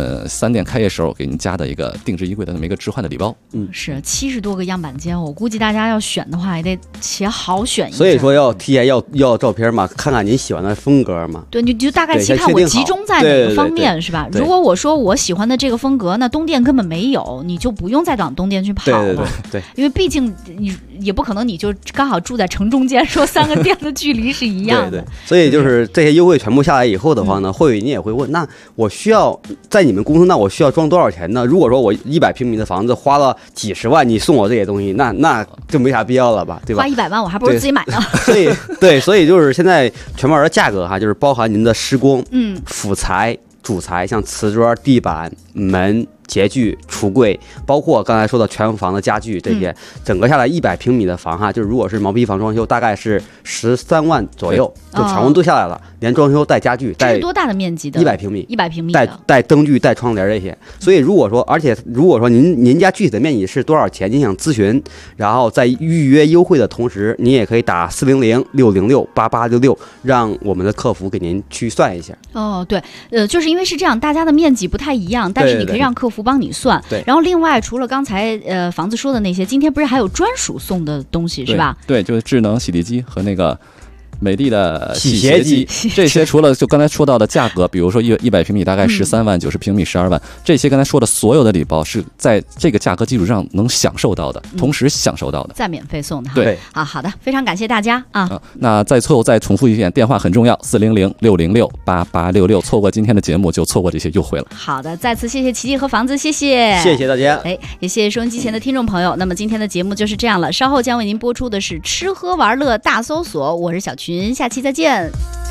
3店开业时候给您加的一个定制衣柜的那么一个置换的礼包。 是70多个样板间，我估计大家要选的话也得且好选一阵。 所以说要提前要照片嘛，看看您喜欢的风格嘛。 对，你就大概期看我集中在哪个方面是吧？如果我说我喜欢的这个风格，那东店根本没有，你就不用再往东店去跑了。 对， 因为毕竟你也不可能你就刚好住在城中间，说3个店的距离是一样的。 对，所以就是这些优惠全部下来以后的话呢，会员你也会问，那我需要在你们公司，那我需要装多少钱呢？如果说我100平米的房子花了几十万，你送我这些东西，那就没啥必要了吧，对吧？ 花100万我还不如自己买呢。 所以就是现在全包的价格哈，就是包含您的施工、辅材、主材，像瓷砖、地板、门、洁具、橱柜，包括刚才说的全房的家具这些，整个下来100平米的房哈，就是如果是毛坯房装修，大概是13万左右，就全部都下来了，连装修带家具。 这是多大的面积的 ？100平米 ，100平米带灯具、带窗帘这些。所以如果说您家具体的面积是多少钱，您想咨询，然后在预约优惠的同时，您也可以打400-606-8866，让我们的客服给您去算一下。 对，就是因为是这样，大家的面积不太一样，但是你可以让客服帮你算。 对。 然后另外，除了刚才房子说的那些，今天不是还有专属送的东西是吧？ 对，就是智能洗涤机和那个美的的洗鞋机，这些除了就刚才说到的价格，比如说100平米大概13万，90平米12万，这些刚才说的所有的礼包是在这个价格基础上能享受到的，同时享受到的， 再免费送的。 对啊，好的，非常感谢大家啊。 那最后再重复一遍，电话很重要，400-606-8866，错过今天的节目就错过这些优惠了。 好的，再次谢谢奇迹和房子，谢谢大家。 也谢谢收音机前的听众朋友。那么今天的节目就是这样了，稍后将为您播出的是吃喝玩乐大搜索，我是小群，下期再见。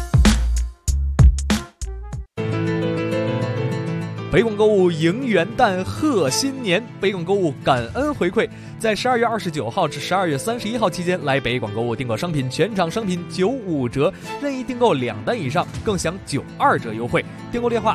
北广购物迎元旦贺新年，北广购物感恩回馈，在12月29号至12月31号期间来北广购物订购商品，全场商品95折，任意订购2单以上更享92折优惠。订购电话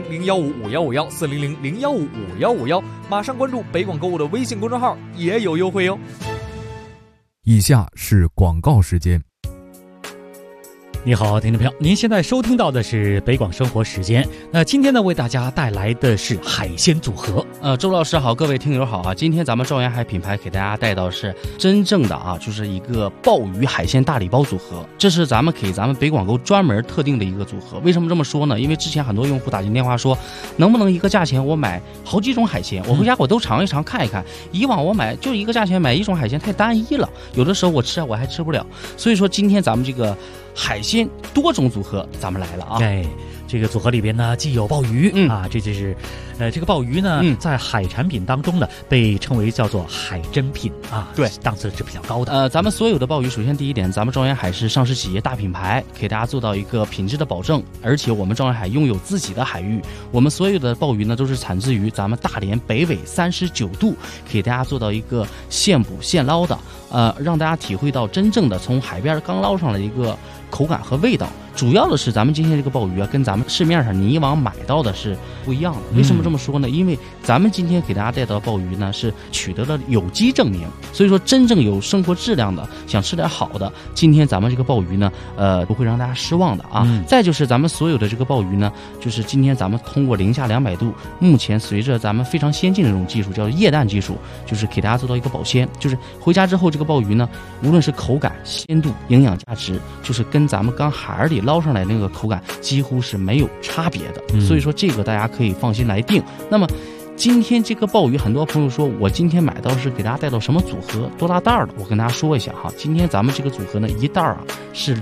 400-015-5151，400-015-5151，马上关注北广购物的微信公众号也有优惠哟。 以下是广告时间。 你好，听众朋友，您现在收听到的是北广生活时间。那今天呢，为大家带来的是海鲜组合。 周老师好，各位听友好啊！今天咱们兆元海品牌给大家带到是真正的就是一个鲍鱼海鲜大礼包组合，这是咱们给咱们北广购专门特定的一个组合。为什么这么说呢？因为之前很多用户打进电话说，能不能一个价钱我买好几种海鲜，我回家我都尝一尝看一看。以往我买就一个价钱买一种海鲜太单一了，有的时候我吃我还吃不了。所以说今天咱们这个海鲜多种组合咱们来了啊！ 这个组合里边呢，既有鲍鱼这就是这个鲍鱼呢，在海产品当中呢，被称为叫做海珍品啊， 对， 档次是比较高的。 咱们所有的鲍鱼，首先第一点，咱们兆元海是上市企业大品牌，给大家做到一个品质的保证，而且我们兆元海拥有自己的海域，我们所有的鲍鱼呢都是产自于咱们大连北纬39度，给大家做到一个现捕现捞的，让大家体会到真正的从海边刚捞上来的一个口感和味道。主要的是咱们今天这个鲍鱼跟咱们市面上你以往买到的是不一样的。为什么这么说呢？因为咱们今天给大家带到的鲍鱼呢是取得了有机证明，所以说真正有生活质量的，想吃点好的，今天咱们这个鲍鱼呢不会让大家失望的啊。再就是咱们所有的这个鲍鱼呢，就是今天咱们通过零下200度，目前随着咱们非常先进的这种技术叫液氮技术，就是给大家做到一个保鲜，就是回家之后这个鲍鱼呢，无论是口感、鲜度、营养价值，就是跟咱们刚海里捞上来那个口感几乎是没有差别的，所以说这个大家可以放心来定。那么今天这个鲍鱼，很多朋友说我今天买到是给大家带到什么组合多大袋的，我跟大家说一下哈，今天咱们这个组合呢，一袋是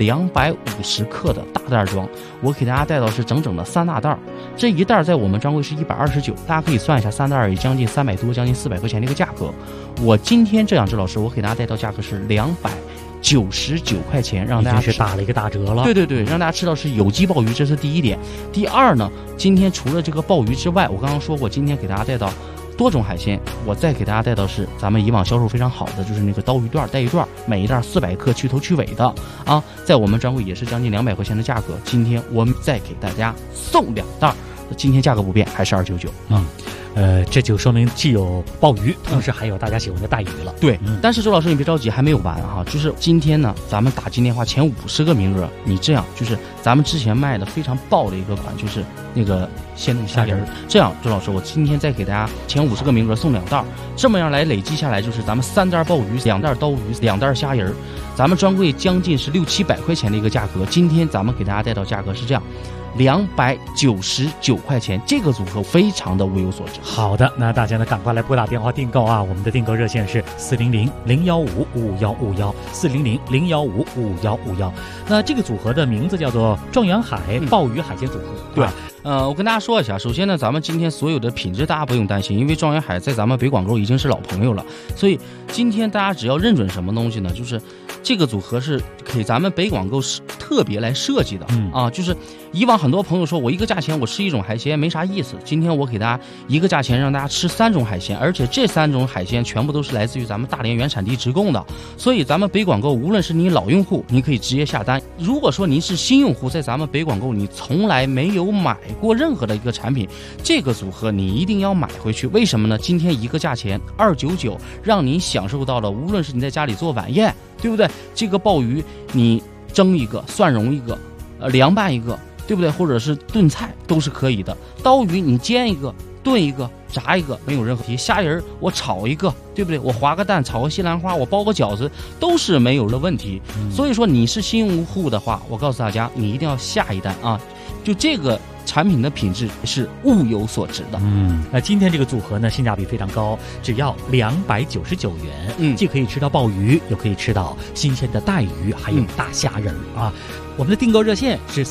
250克的大袋装，我给大家带到是整整的3大袋，这一袋在我们专柜是129，大家可以算一下3袋也将近300多，将近400块钱的一个价格。我今天这样，周老师，我给大家带到价格是299块钱，让大家是打了一个大折了。 对，让大家吃到是有机鲍鱼，这是第一点。第二呢，今天除了这个鲍鱼之外，我刚刚说过，今天给大家带到多种海鲜，我再给大家带到是咱们以往销售非常好的，就是那个刀鱼段带鱼段，每一袋400克去头去尾的啊，在我们专柜也是将近200块钱的价格，今天我们再给大家送2袋，今天价格不变，还是299。 这就说明既有鲍鱼，同时还有大家喜欢的带鱼了。 对，但是周老师你别着急，还没有完哈，就是今天呢，咱们打进电话前50个名额，你这样就是咱们之前卖的非常爆的一个款，就是那个鲜嫩虾仁。这样，周老师，我今天再给大家前50个名额送2袋，这么样来累积下来，就是咱们3袋鲍鱼、2袋刀鱼、2袋虾仁，咱们专柜将近是600-700块钱的一个价格，今天咱们给大家带到价格是这样。299块钱，这个组合非常的物有所值。 好的，那大家呢赶快来拨打电话订购啊！我们的订购热线是400-015-5151，400-015-5151。那这个组合的名字叫做状元海鲍鱼海鲜组合。 对，我跟大家说一下，首先呢，咱们今天所有的品质大家不用担心，因为状元海在咱们北广购已经是老朋友了，所以今天大家只要认准什么东西呢，就是这个组合是给咱们北广购特别来设计的就是以往很多朋友说我一个价钱我吃一种海鲜没啥意思，今天我给大家一个价钱让大家吃3种海鲜，而且这3种海鲜全部都是来自于咱们大连原产地直供的，所以咱们北广购无论是你老用户，你可以直接下单。如果说您是新用户，在咱们北广购你从来没有买过任何的一个产品，这个组合你一定要买回去。为什么呢？今天一个价钱299，让您享受到了无论是你在家里做晚宴，对不对？这个鲍鱼你蒸一个，蒜蓉一个，凉拌一个，对不对？或者是炖菜都是可以的。刀鱼你煎一个，炖一个，炸一个，没有任何问题。虾仁我炒一个，对不对？我划个蛋，炒个西兰花，我包个饺子，都是没有的问题。所以说你是新用户的话，我告诉大家，你一定要下一单啊！就这个产品的品质是物有所值的。 那今天这个组合呢，性价比非常高，只要299元，既可以吃到鲍鱼，又可以吃到新鲜的带鱼，还有大虾仁啊。我们的订购热线是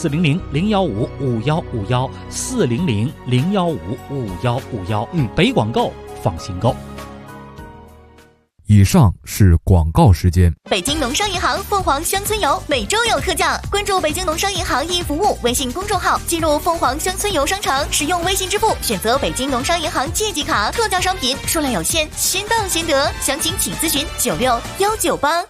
400-015-5151，400-015-5151。北广购，放心购。 以上是广告时间。 北京农商银行凤凰乡村游每周有特价，关注北京农商银行易服务微信公众号，进入凤凰乡村游商城，使用微信支付，选择北京农商银行借记卡，特价商品数量有限，先到先得，详情请咨询96198。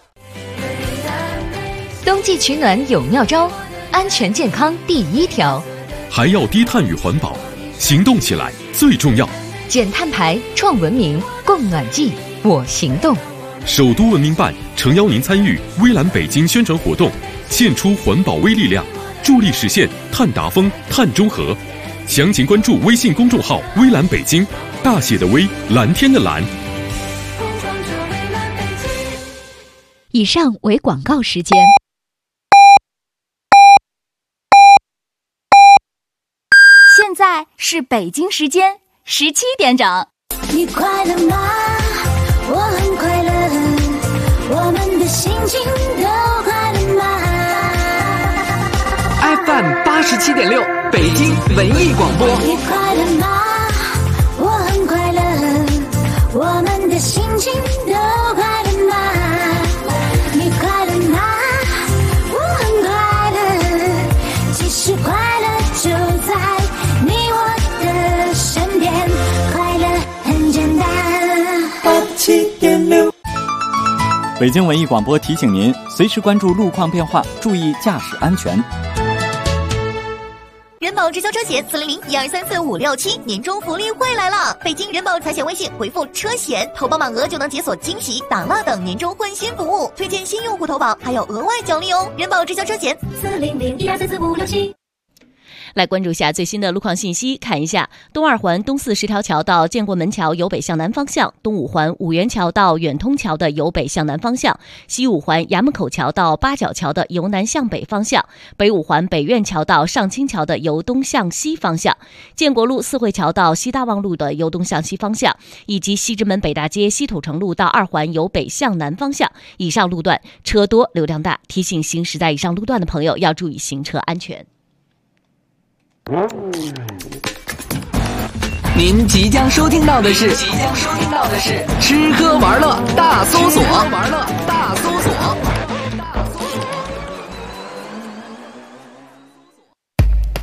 冬季取暖有妙招，安全健康第一条， 还要低碳与环保，行动起来最重要。 减碳排，创文明，供暖季，我行动。 首都文明办诚邀您参与微蓝北京宣传活动，献出环保微力量，助力实现碳达峰、碳中和。详情关注微信公众号微蓝北京，大写的微，蓝天的蓝。 以上为广告时间。 现在是北京时间17点整。 你快乐吗？我很快乐，我们的心情都快乐吗 ？FM 87.6，北京文艺广播。 你快乐吗？我很快乐，我们的心情都快乐吗？你快乐吗？我很快乐，其实快乐就在你我的身边，快乐很简单。87.6， 北京文艺广播提醒您，随时关注路况变化，注意驾驶安全。 人保直销车险400-1234567年终福利会来了！北京人保财险微信回复车险，投保满额就能解锁惊喜、打蜡等年终换新服务，推荐新用户投保还有额外奖励哦！人保直销车险400-1234567。 来关注一下最新的路况信息，看一下东二环东四10条桥到建国门桥由北向南方向，东五环五元桥到远通桥的由北向南方向，西五环衙门口桥到八角桥的由南向北方向，北五环北苑桥到上清桥的由东向西方向，建国路四惠桥到西大望路的由东向西方向，以及西直门北大街西土城路到二环由北向南方向。以上路段车多流量大，提醒行驶在以上路段的朋友要注意行车安全。 您即将收听到的是吃喝玩乐大搜索。